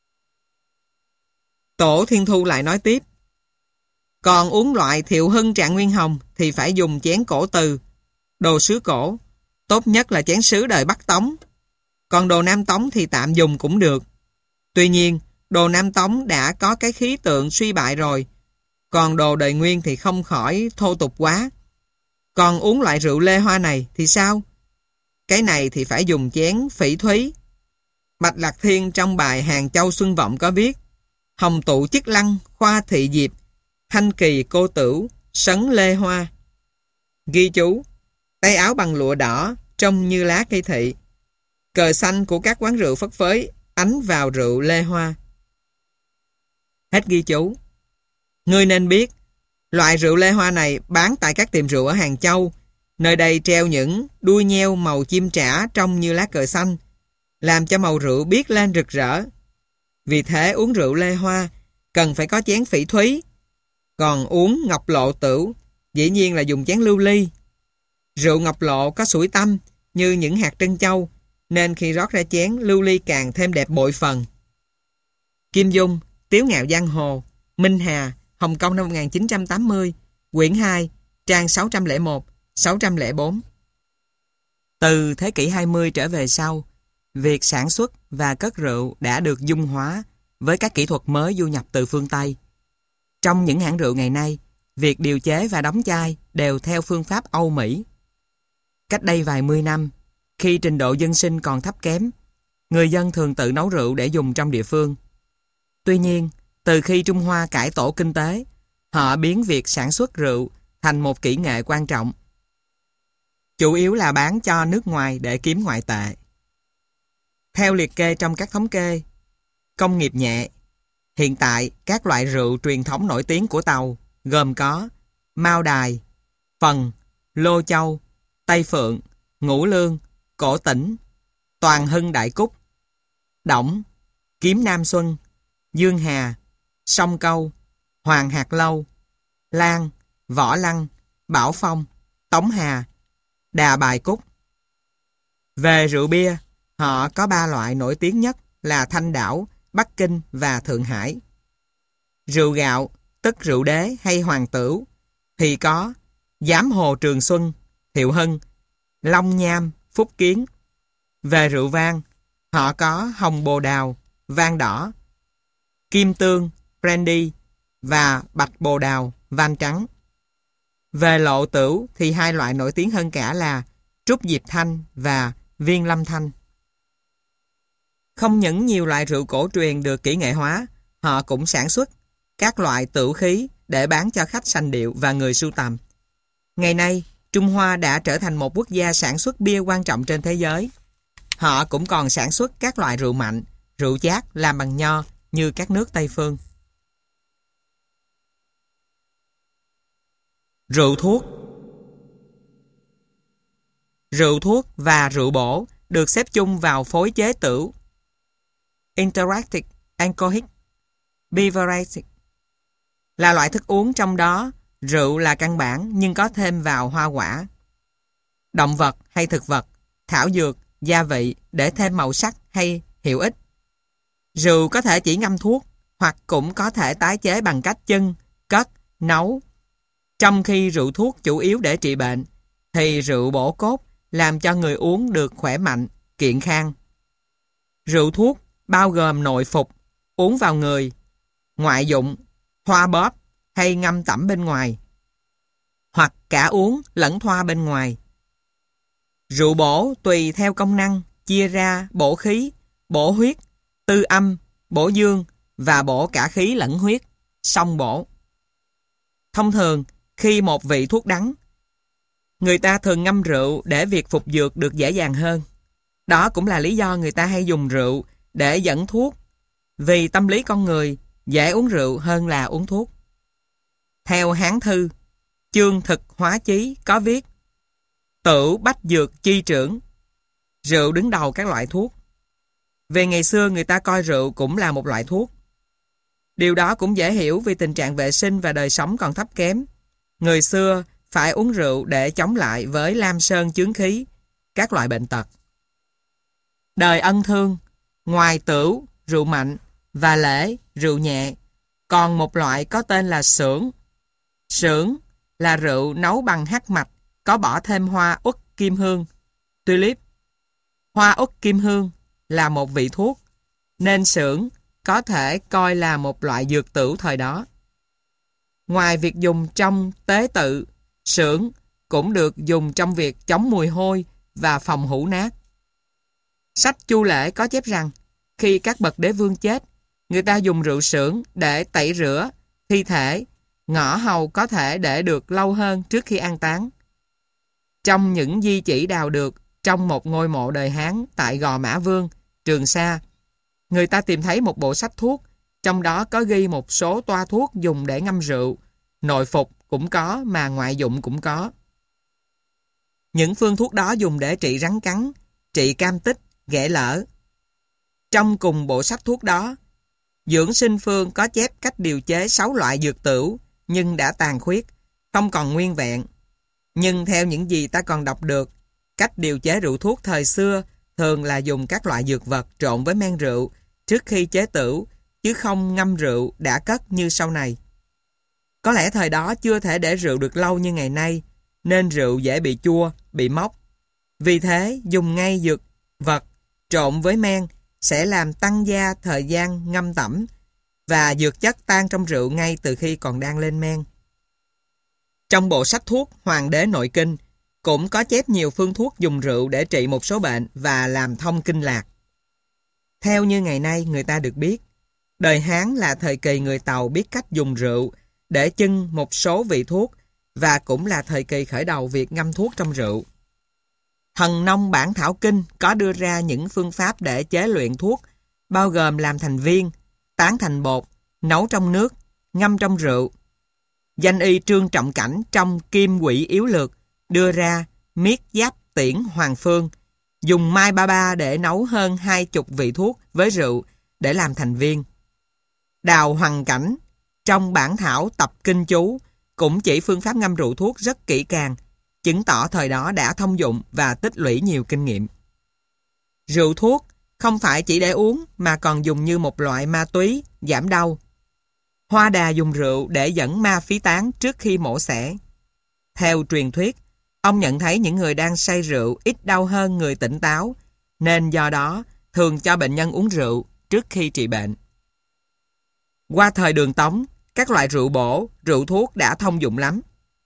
Tổ Thiên Thu lại nói tiếp: còn uống loại Thiệu Hưng Trạng Nguyên Hồng thì phải dùng chén cổ từ, đồ sứ cổ, tốt nhất là chén sứ đời Bắc Tống. Còn đồ Nam Tống thì tạm dùng cũng được. Tuy nhiên, đồ Nam Tống đã có cái khí tượng suy bại rồi, còn đồ đời Nguyên thì không khỏi thô tục quá. Còn uống loại rượu lê hoa này thì sao? Cái này thì phải dùng chén phỉ thúy. Bạch Lạc Thiên trong bài Hàng Châu Xuân Vọng có viết: hồng tụ chiết lăng, khoa thị diệp, thanh kỳ cô tửu, sấn lê hoa. Ghi chú: tay áo bằng lụa đỏ, trông như lá cây thị. Cờ xanh của các quán rượu phất phới ánh vào rượu lê hoa. Hết ghi chú. Ngươi nên biết, loại rượu lê hoa này bán tại các tiệm rượu ở Hàng Châu, nơi đây treo những đuôi nheo màu chim trả trông như lá cờ xanh, làm cho màu rượu biếc lên rực rỡ. Vì thế uống rượu lê hoa cần phải có chén phỉ thúy. Còn uống ngọc lộ tửu dĩ nhiên là dùng chén lưu ly. Rượu ngọc lộ có sủi tăm như những hạt trân châu, nên khi rót ra chén, lưu ly càng thêm đẹp bội phần. Kim Dung, Tiếu ngạo giang hồ, Minh Hà, Hồng Kông năm một nghìn chín trăm tám mươi, quyển hai, trang sáu trăm lẻ một, sáu trăm lẻ bốn. Từ thế kỷ hai mươi trở về sau, việc sản xuất và cất rượu đã được dung hóa với các kỹ thuật mới du nhập từ phương Tây. Trong những hãng rượu ngày nay, việc điều chế và đóng chai đều theo phương pháp Âu Mỹ. Cách đây vài mươi năm, khi trình độ dân sinh còn thấp kém, người dân thường tự nấu rượu để dùng trong địa phương. Tuy nhiên, từ khi Trung Hoa cải tổ kinh tế, họ biến việc sản xuất rượu thành một kỹ nghệ quan trọng, chủ yếu là bán cho nước ngoài để kiếm ngoại tệ. Theo liệt kê trong các thống kê, công nghiệp nhẹ, hiện tại các loại rượu truyền thống nổi tiếng của Tàu gồm có Mao Đài, Phần, Lô Châu, Tây Phượng, Ngũ Lương, Cổ Tỉnh, Toàn Hưng Đại Cúc, Đổng, Kiếm Nam Xuân, Dương Hà, Sông Câu, Hoàng Hạt Lâu, Lan, Võ Lăng, Bảo Phong, Tống Hà, Đà Bài Cúc. Về rượu bia, họ có ba loại nổi tiếng nhất là Thanh Đảo, Bắc Kinh và Thượng Hải. Rượu gạo, tức rượu đế hay hoàng tửu, thì có Giám Hồ Trường Xuân, Thiệu Hưng, Long Nham, Phúc Kiến. Về rượu vang, họ có Hồng Bồ Đào, Vang Đỏ, Kim Tương, Brandy và Bạch Bồ Đào, Van Trắng. Về lộ tửu thì hai loại nổi tiếng hơn cả là Trúc Diệp Thanh và Viên Lâm Thanh. Không những nhiều loại rượu cổ truyền được kỹ nghệ hóa, họ cũng sản xuất các loại tửu khí để bán cho khách sành điệu và người sưu tầm. Ngày nay, Trung Hoa đã trở thành một quốc gia sản xuất bia quan trọng trên thế giới. Họ cũng còn sản xuất các loại rượu mạnh, rượu chát làm bằng nho như các nước Tây phương. Rượu thuốc. Rượu thuốc và rượu bổ được xếp chung vào phối chế tửu Interactive Alcoholic Beverage, là loại thức uống trong đó rượu là căn bản nhưng có thêm vào hoa quả, động vật hay thực vật, thảo dược, gia vị để thêm màu sắc hay hiệu ích. Rượu có thể chỉ ngâm thuốc hoặc cũng có thể tái chế bằng cách chưng, cất, nấu. Trong khi rượu thuốc chủ yếu để trị bệnh, thì rượu bổ cốt làm cho người uống được khỏe mạnh, kiện khang. Rượu thuốc bao gồm nội phục, uống vào người, ngoại dụng, thoa bóp hay ngâm tẩm bên ngoài, hoặc cả uống lẫn thoa bên ngoài. Rượu bổ tùy theo công năng chia ra bổ khí, bổ huyết, tư âm, bổ dương và bổ cả khí lẫn huyết, song bổ. Thông thường, khi một vị thuốc đắng, người ta thường ngâm rượu để việc phục dược được dễ dàng hơn. Đó cũng là lý do người ta hay dùng rượu để dẫn thuốc, vì tâm lý con người dễ uống rượu hơn là uống thuốc. Theo Hán Thư, chương thực hóa chí có viết: Tửu bách dược chi trưởng, rượu đứng đầu các loại thuốc. Về ngày xưa người ta coi rượu cũng là một loại thuốc. Điều đó cũng dễ hiểu vì tình trạng vệ sinh và đời sống còn thấp kém. Người xưa phải uống rượu để chống lại với lam sơn chướng khí, các loại bệnh tật. Đời Ân Thương, ngoài tửu, rượu mạnh và lễ, rượu nhẹ, còn một loại có tên là sưởng. Sưởng là rượu nấu bằng hắc mạch, có bỏ thêm hoa uất kim hương, tulip. Hoa uất kim hương là một vị thuốc, nên sưởng có thể coi là một loại dược tửu thời đó. Ngoài việc dùng trong tế tự, sưởng cũng được dùng trong việc chống mùi hôi và phòng hũ nát. Sách Chu Lễ có chép rằng, khi các bậc đế vương chết, người ta dùng rượu sưởng để tẩy rửa thi thể, ngõ hầu có thể để được lâu hơn trước khi an táng. Trong những di chỉ đào được trong một ngôi mộ đời Hán tại Gò Mã Vương, Trường Sa, người ta tìm thấy một bộ sách thuốc, trong đó có ghi một số toa thuốc dùng để ngâm rượu, nội phục cũng có mà ngoại dụng cũng có. Những phương thuốc đó dùng để trị rắn cắn, trị cam tích, ghẻ lở. Trong cùng bộ sách thuốc đó, Dưỡng Sinh Phương có chép cách điều chế sáu loại dược tửu nhưng đã tàn khuyết, không còn nguyên vẹn. Nhưng theo những gì ta còn đọc được, cách điều chế rượu thuốc thời xưa thường là dùng các loại dược vật trộn với men rượu trước khi chế tửu, chứ không ngâm rượu đã cất như sau này. Có lẽ thời đó chưa thể để rượu được lâu như ngày nay, nên rượu dễ bị chua, bị mốc. Vì thế, dùng ngay dược vật trộn với men sẽ làm tăng gia thời gian ngâm tẩm và dược chất tan trong rượu ngay từ khi còn đang lên men. Trong bộ sách thuốc Hoàng đế Nội Kinh cũng có chép nhiều phương thuốc dùng rượu để trị một số bệnh và làm thông kinh lạc. Theo như ngày nay người ta được biết, đời Hán là thời kỳ người Tàu biết cách dùng rượu để chưng một số vị thuốc và cũng là thời kỳ khởi đầu việc ngâm thuốc trong rượu. Thần Nông Bản Thảo Kinh có đưa ra những phương pháp để chế luyện thuốc, bao gồm làm thành viên, tán thành bột, nấu trong nước, ngâm trong rượu. Danh y Trương Trọng Cảnh trong Kim Quỹ Yếu Lược đưa ra miết giáp tiễn hoàng phương, dùng mai ba ba để nấu hơn hai chục vị thuốc với rượu để làm thành viên. Đào Hoàng Cảnh trong bản thảo Tập Kinh Chú cũng chỉ phương pháp ngâm rượu thuốc rất kỹ càng, chứng tỏ thời đó đã thông dụng và tích lũy nhiều kinh nghiệm. Rượu thuốc không phải chỉ để uống mà còn dùng như một loại ma túy, giảm đau. Hoa Đà dùng rượu để dẫn ma phí tán trước khi mổ xẻ. Theo truyền thuyết, ông nhận thấy những người đang say rượu ít đau hơn người tỉnh táo, nên do đó thường cho bệnh nhân uống rượu trước khi trị bệnh. Qua thời Đường Tống, các loại rượu bổ, rượu thuốc đã thông dụng lắm.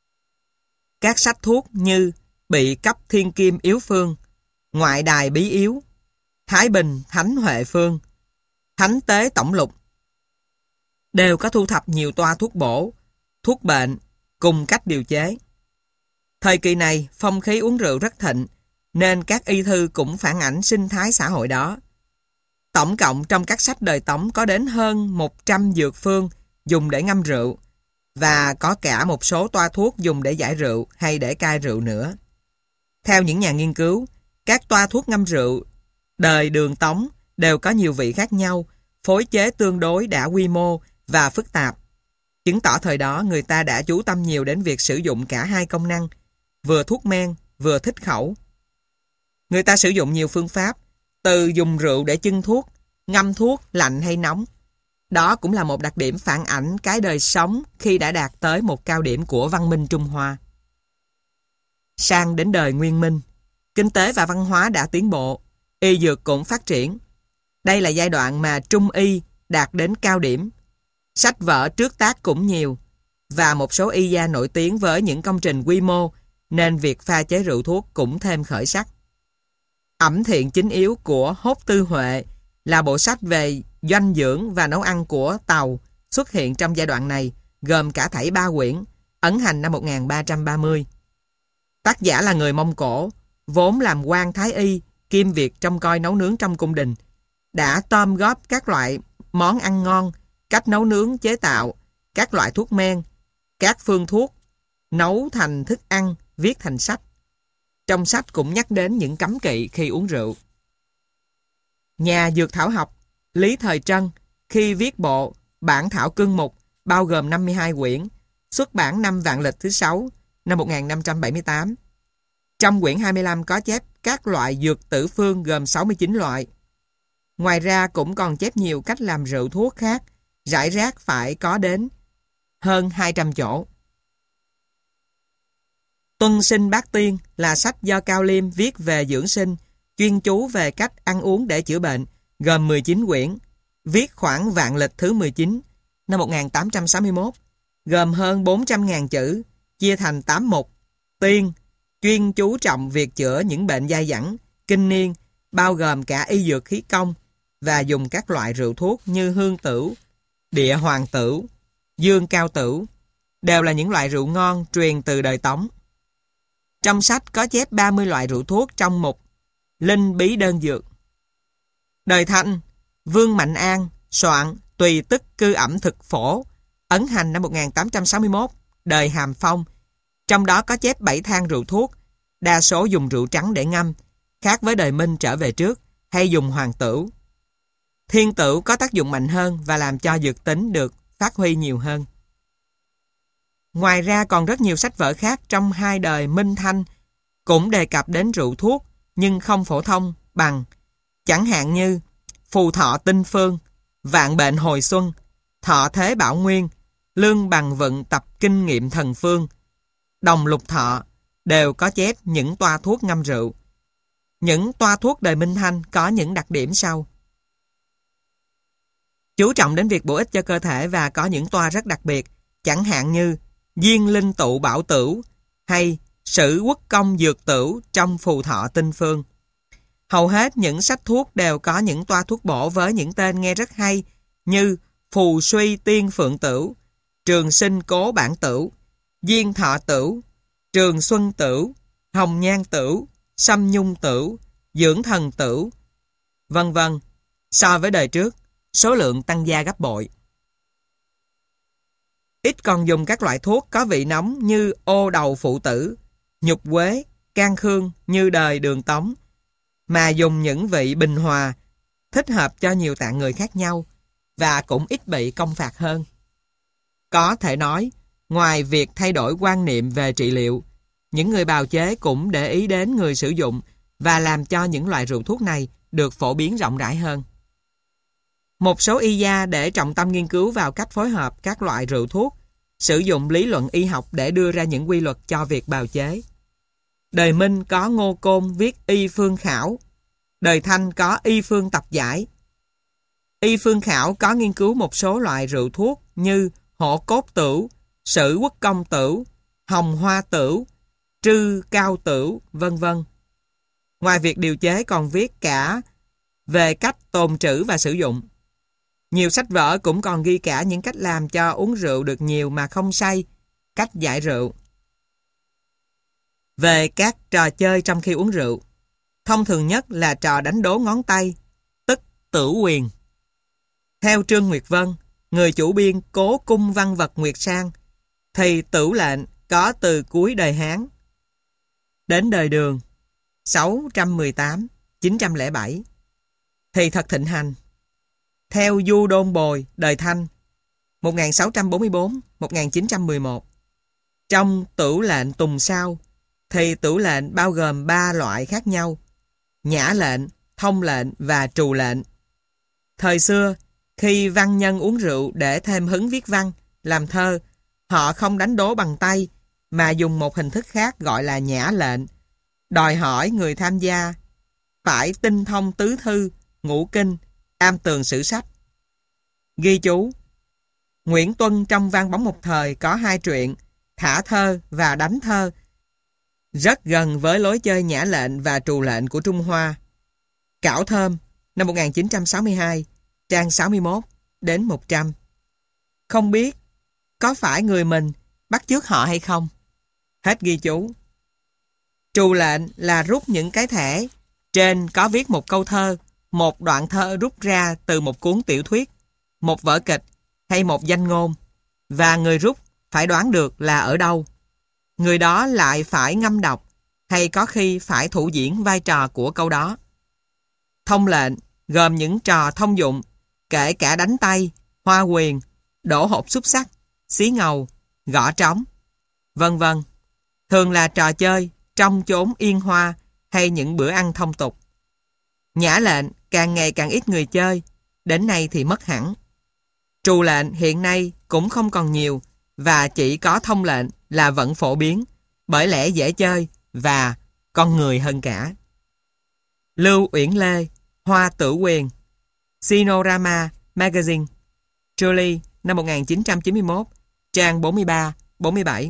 Các sách thuốc như Bị Cấp Thiên Kim Yếu Phương, Ngoại Đài Bí Yếu, Thái Bình Thánh Huệ Phương, Thánh Tế Tổng Lục đều có thu thập nhiều toa thuốc bổ, thuốc bệnh cùng cách điều chế. Thời kỳ này, phong khí uống rượu rất thịnh, nên các y thư cũng phản ảnh sinh thái xã hội đó. Tổng cộng trong các sách đời Tống có đến hơn một trăm dược phương dùng để ngâm rượu, và có cả một số toa thuốc dùng để giải rượu hay để cai rượu nữa. Theo những nhà nghiên cứu, các toa thuốc ngâm rượu đời Đường Tống đều có nhiều vị khác nhau, phối chế tương đối đã quy mô và phức tạp, chứng tỏ thời đó người ta đã chú tâm nhiều đến việc sử dụng cả hai công năng, vừa thuốc men, vừa thích khẩu. Người ta sử dụng nhiều phương pháp, từ dùng rượu để chưng thuốc, ngâm thuốc, lạnh hay nóng. Đó cũng là một đặc điểm phản ảnh cái đời sống khi đã đạt tới một cao điểm của văn minh Trung Hoa. Sang đến đời Nguyên Minh, kinh tế và văn hóa đã tiến bộ, y dược cũng phát triển. Đây là giai đoạn mà Trung y đạt đến cao điểm. Sách vở trước tác cũng nhiều, và một số y gia nổi tiếng với những công trình quy mô, nên việc pha chế rượu thuốc cũng thêm khởi sắc. Ẩm Thiện Chính Yếu của Hốt Tư Huệ là bộ sách về doanh dưỡng và nấu ăn của Tàu xuất hiện trong giai đoạn này, gồm cả thảy ba quyển, ấn hành năm một nghìn ba trăm ba mươi. Tác giả là người Mông Cổ, vốn làm quan thái y, kiêm việc trông coi nấu nướng trong cung đình, đã gom góp các loại món ăn ngon, cách nấu nướng chế tạo, các loại thuốc men, các phương thuốc, nấu thành thức ăn, viết thành sách. Trong sách cũng nhắc đến những cấm kỵ khi uống rượu. Nhà dược thảo học Lý Thời Trân khi viết bộ Bản Thảo Cương Mục bao gồm năm mươi hai quyển, xuất bản năm Vạn Lịch thứ sáu năm một nghìn năm trăm bảy mươi tám. Trong quyển hai mươi lăm có chép các loại dược tử phương gồm sáu mươi chín loại. Ngoài ra cũng còn chép nhiều cách làm rượu thuốc khác, rải rác phải có đến hơn hai trăm chỗ. Tuân Sinh Bát Tiên là sách do Cao Liêm viết về dưỡng sinh, chuyên chú về cách ăn uống để chữa bệnh, gồm mười chín quyển, viết khoảng Vạn Lịch thứ mười chín năm một nghìn tám trăm sáu mươi mốt, gồm hơn bốn trăm nghìn chữ, chia thành tám mục. Tiên, chuyên chú trọng việc chữa những bệnh dai dẳng, kinh niên, bao gồm cả y dược khí công, và dùng các loại rượu thuốc như hương tửu, địa hoàng tửu, dương cao tửu, đều là những loại rượu ngon truyền từ đời Tống. Trong sách có chép ba mươi loại rượu thuốc trong mục Linh Bí Đơn Dược. Đời Thanh, Vương Mạnh An soạn Tùy Tức Cư Ẩm Thực Phổ, ấn hành năm một nghìn tám trăm sáu mươi mốt, đời Hàm Phong. Trong đó có chép bảy thang rượu thuốc, đa số dùng rượu trắng để ngâm, khác với đời Minh trở về trước, hay dùng hoàng tửu. Thiên tửu có tác dụng mạnh hơn và làm cho dược tính được phát huy nhiều hơn. Ngoài ra còn rất nhiều sách vở khác trong hai đời Minh Thanh cũng đề cập đến rượu thuốc nhưng không phổ thông bằng, chẳng hạn như Phù thọ tinh phương, Vạn bệnh hồi xuân, Thọ thế bảo nguyên, Lương bằng vận tập kinh nghiệm thần phương, Đồng lục thọ đều có chép những toa thuốc ngâm rượu. Những toa thuốc đời Minh Thanh có những đặc điểm sau. Chú trọng đến việc bổ ích cho cơ thể và có những toa rất đặc biệt, chẳng hạn như Diên linh tụ bảo tửu hay Sử quốc công dược tửu trong Phù thọ tinh phương. Hầu hết những sách thuốc đều có những toa thuốc bổ với những tên nghe rất hay như Phù suy tiên phượng tửu, Trường sinh cố bản tửu, Diên thọ tửu, Trường xuân tửu, Hồng nhan tửu, Sâm nhung tửu, Dưỡng thần tửu, vân vân. So với đời trước, số lượng tăng gia gấp bội. Ít còn dùng các loại thuốc có vị nóng như ô đầu phụ tử, nhục quế, can khương như đời Đường Tống, mà dùng những vị bình hòa, thích hợp cho nhiều tạng người khác nhau và cũng ít bị công phạt hơn. Có thể nói, ngoài việc thay đổi quan niệm về trị liệu, những người bào chế cũng để ý đến người sử dụng và làm cho những loại rượu thuốc này được phổ biến rộng rãi hơn. Một số y gia để trọng tâm nghiên cứu vào cách phối hợp các loại rượu thuốc, sử dụng lý luận y học để đưa ra những quy luật cho việc bào chế. Đời Minh có Ngô Côn viết Y Phương Khảo, đời Thanh có Y Phương Tập Giải. Y Phương Khảo có nghiên cứu một số loại rượu thuốc như hổ cốt tửu, Sử quốc công tửu, hồng hoa tửu, trư cao tửu, vân vân. Ngoài việc điều chế còn viết cả về cách tồn trữ và sử dụng. Nhiều sách vở cũng còn ghi cả những cách làm cho uống rượu được nhiều mà không say, cách giải rượu. Về các trò chơi trong khi uống rượu, thông thường nhất là trò đánh đố ngón tay, tức tửu quyền. Theo Trương Nguyệt Vân, người chủ biên Cố cung văn vật Nguyệt Sang, thì tửu lệnh có từ cuối đời Hán đến đời Đường sáu trăm mười tám đến chín trăm lẻ bảy thì thật thịnh hành. Theo Du Đôn Bồi, đời Thanh một nghìn sáu trăm bốn mươi tư đến một nghìn chín trăm mười một, trong tửu lệnh Tùng Sao thì tửu lệnh bao gồm ba loại khác nhau: nhã lệnh, thông lệnh và trù lệnh. Thời xưa, khi văn nhân uống rượu để thêm hứng viết văn, làm thơ, họ không đánh đố bằng tay mà dùng một hình thức khác gọi là nhã lệnh, đòi hỏi người tham gia phải tinh thông tứ thư, ngũ kinh, am tường sử sách. Ghi chú: Nguyễn Tuân trong Văn bóng một thời có hai truyện thả thơ và đánh thơ, rất gần với lối chơi nhã lệnh và trù lệnh của Trung Hoa. Cảo Thơm năm một nghìn chín trăm sáu mươi hai, trang sáu mươi mốt đến một trăm. Không biết có phải người mình bắt chước họ hay không? Hết ghi chú. Trù lệnh là rút những cái thẻ trên có viết một câu thơ, một đoạn thơ rút ra từ một cuốn tiểu thuyết, một vở kịch hay một danh ngôn, và người rút phải đoán được là ở đâu. Người đó lại phải ngâm đọc hay có khi phải thủ diễn vai trò của câu đó. Thông lệnh gồm những trò thông dụng, kể cả đánh tay, hoa quyền, đổ hộp xúc xắc, xí ngầu, gõ trống, vân vân. Thường là trò chơi trong chốn yên hoa hay những bữa ăn thông tục. Nhã lệnh càng ngày càng ít người chơi, đến nay thì mất hẳn. Trù lệnh hiện nay cũng không còn nhiều và chỉ có thông lệnh là vẫn phổ biến, bởi lẽ dễ chơi và con người hơn cả. Lưu Uyển Lê, Hoa Tử Quyền, Sinorama Magazine, Julie năm một nghìn chín trăm chín mươi mốt, trang bốn mươi ba bốn mươi bảy.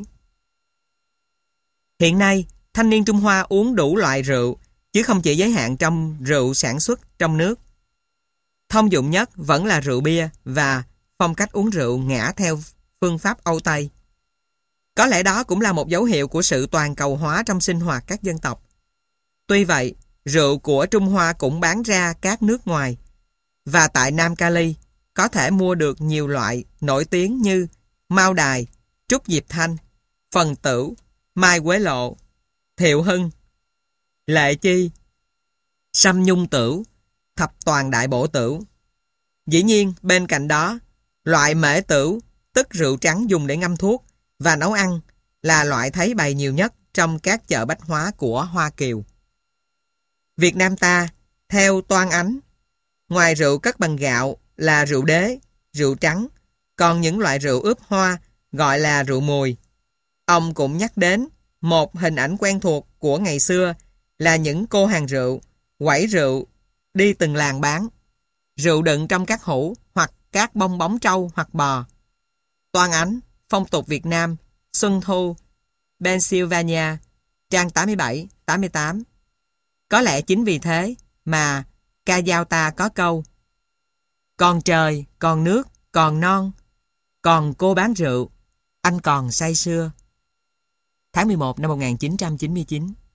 Hiện nay, thanh niên Trung Hoa uống đủ loại rượu, chứ không chỉ giới hạn trong rượu sản xuất trong nước. Thông dụng nhất vẫn là rượu bia và phong cách uống rượu ngã theo phương pháp Âu Tây. Có lẽ đó cũng là một dấu hiệu của sự toàn cầu hóa trong sinh hoạt các dân tộc. Tuy vậy, rượu của Trung Hoa cũng bán ra các nước ngoài, và tại Nam Cali có thể mua được nhiều loại nổi tiếng như Mao Đài, Trúc Diệp Thanh, Phần Tửu, Mai Quế Lộ, Thiệu Hưng, Lệ Chi, Sâm Nhung Tửu, Thập Toàn Đại Bổ Tửu. Dĩ nhiên, bên cạnh đó, loại mễ tửu, tức rượu trắng dùng để ngâm thuốc, và nấu ăn là loại thấy bày nhiều nhất trong các chợ bách hóa của Hoa Kiều. Việt Nam ta, theo Toan Ánh, ngoài rượu cất bằng gạo là rượu đế, rượu trắng, còn những loại rượu ướp hoa gọi là rượu mùi. Ông cũng nhắc đến một hình ảnh quen thuộc của ngày xưa là những cô hàng rượu, quẩy rượu, đi từng làng bán. Rượu đựng trong các hũ hoặc các bong bóng trâu hoặc bò. Toan Ánh, Phong tục Việt Nam, Xuân Thu, Pennsylvania, trang tám mươi bảy tám mươi tám. Có lẽ chính vì thế mà ca dao ta có câu: còn trời, còn nước, còn non, còn cô bán rượu, anh còn say sưa. Tháng mười một năm một nghìn chín trăm chín mươi chín.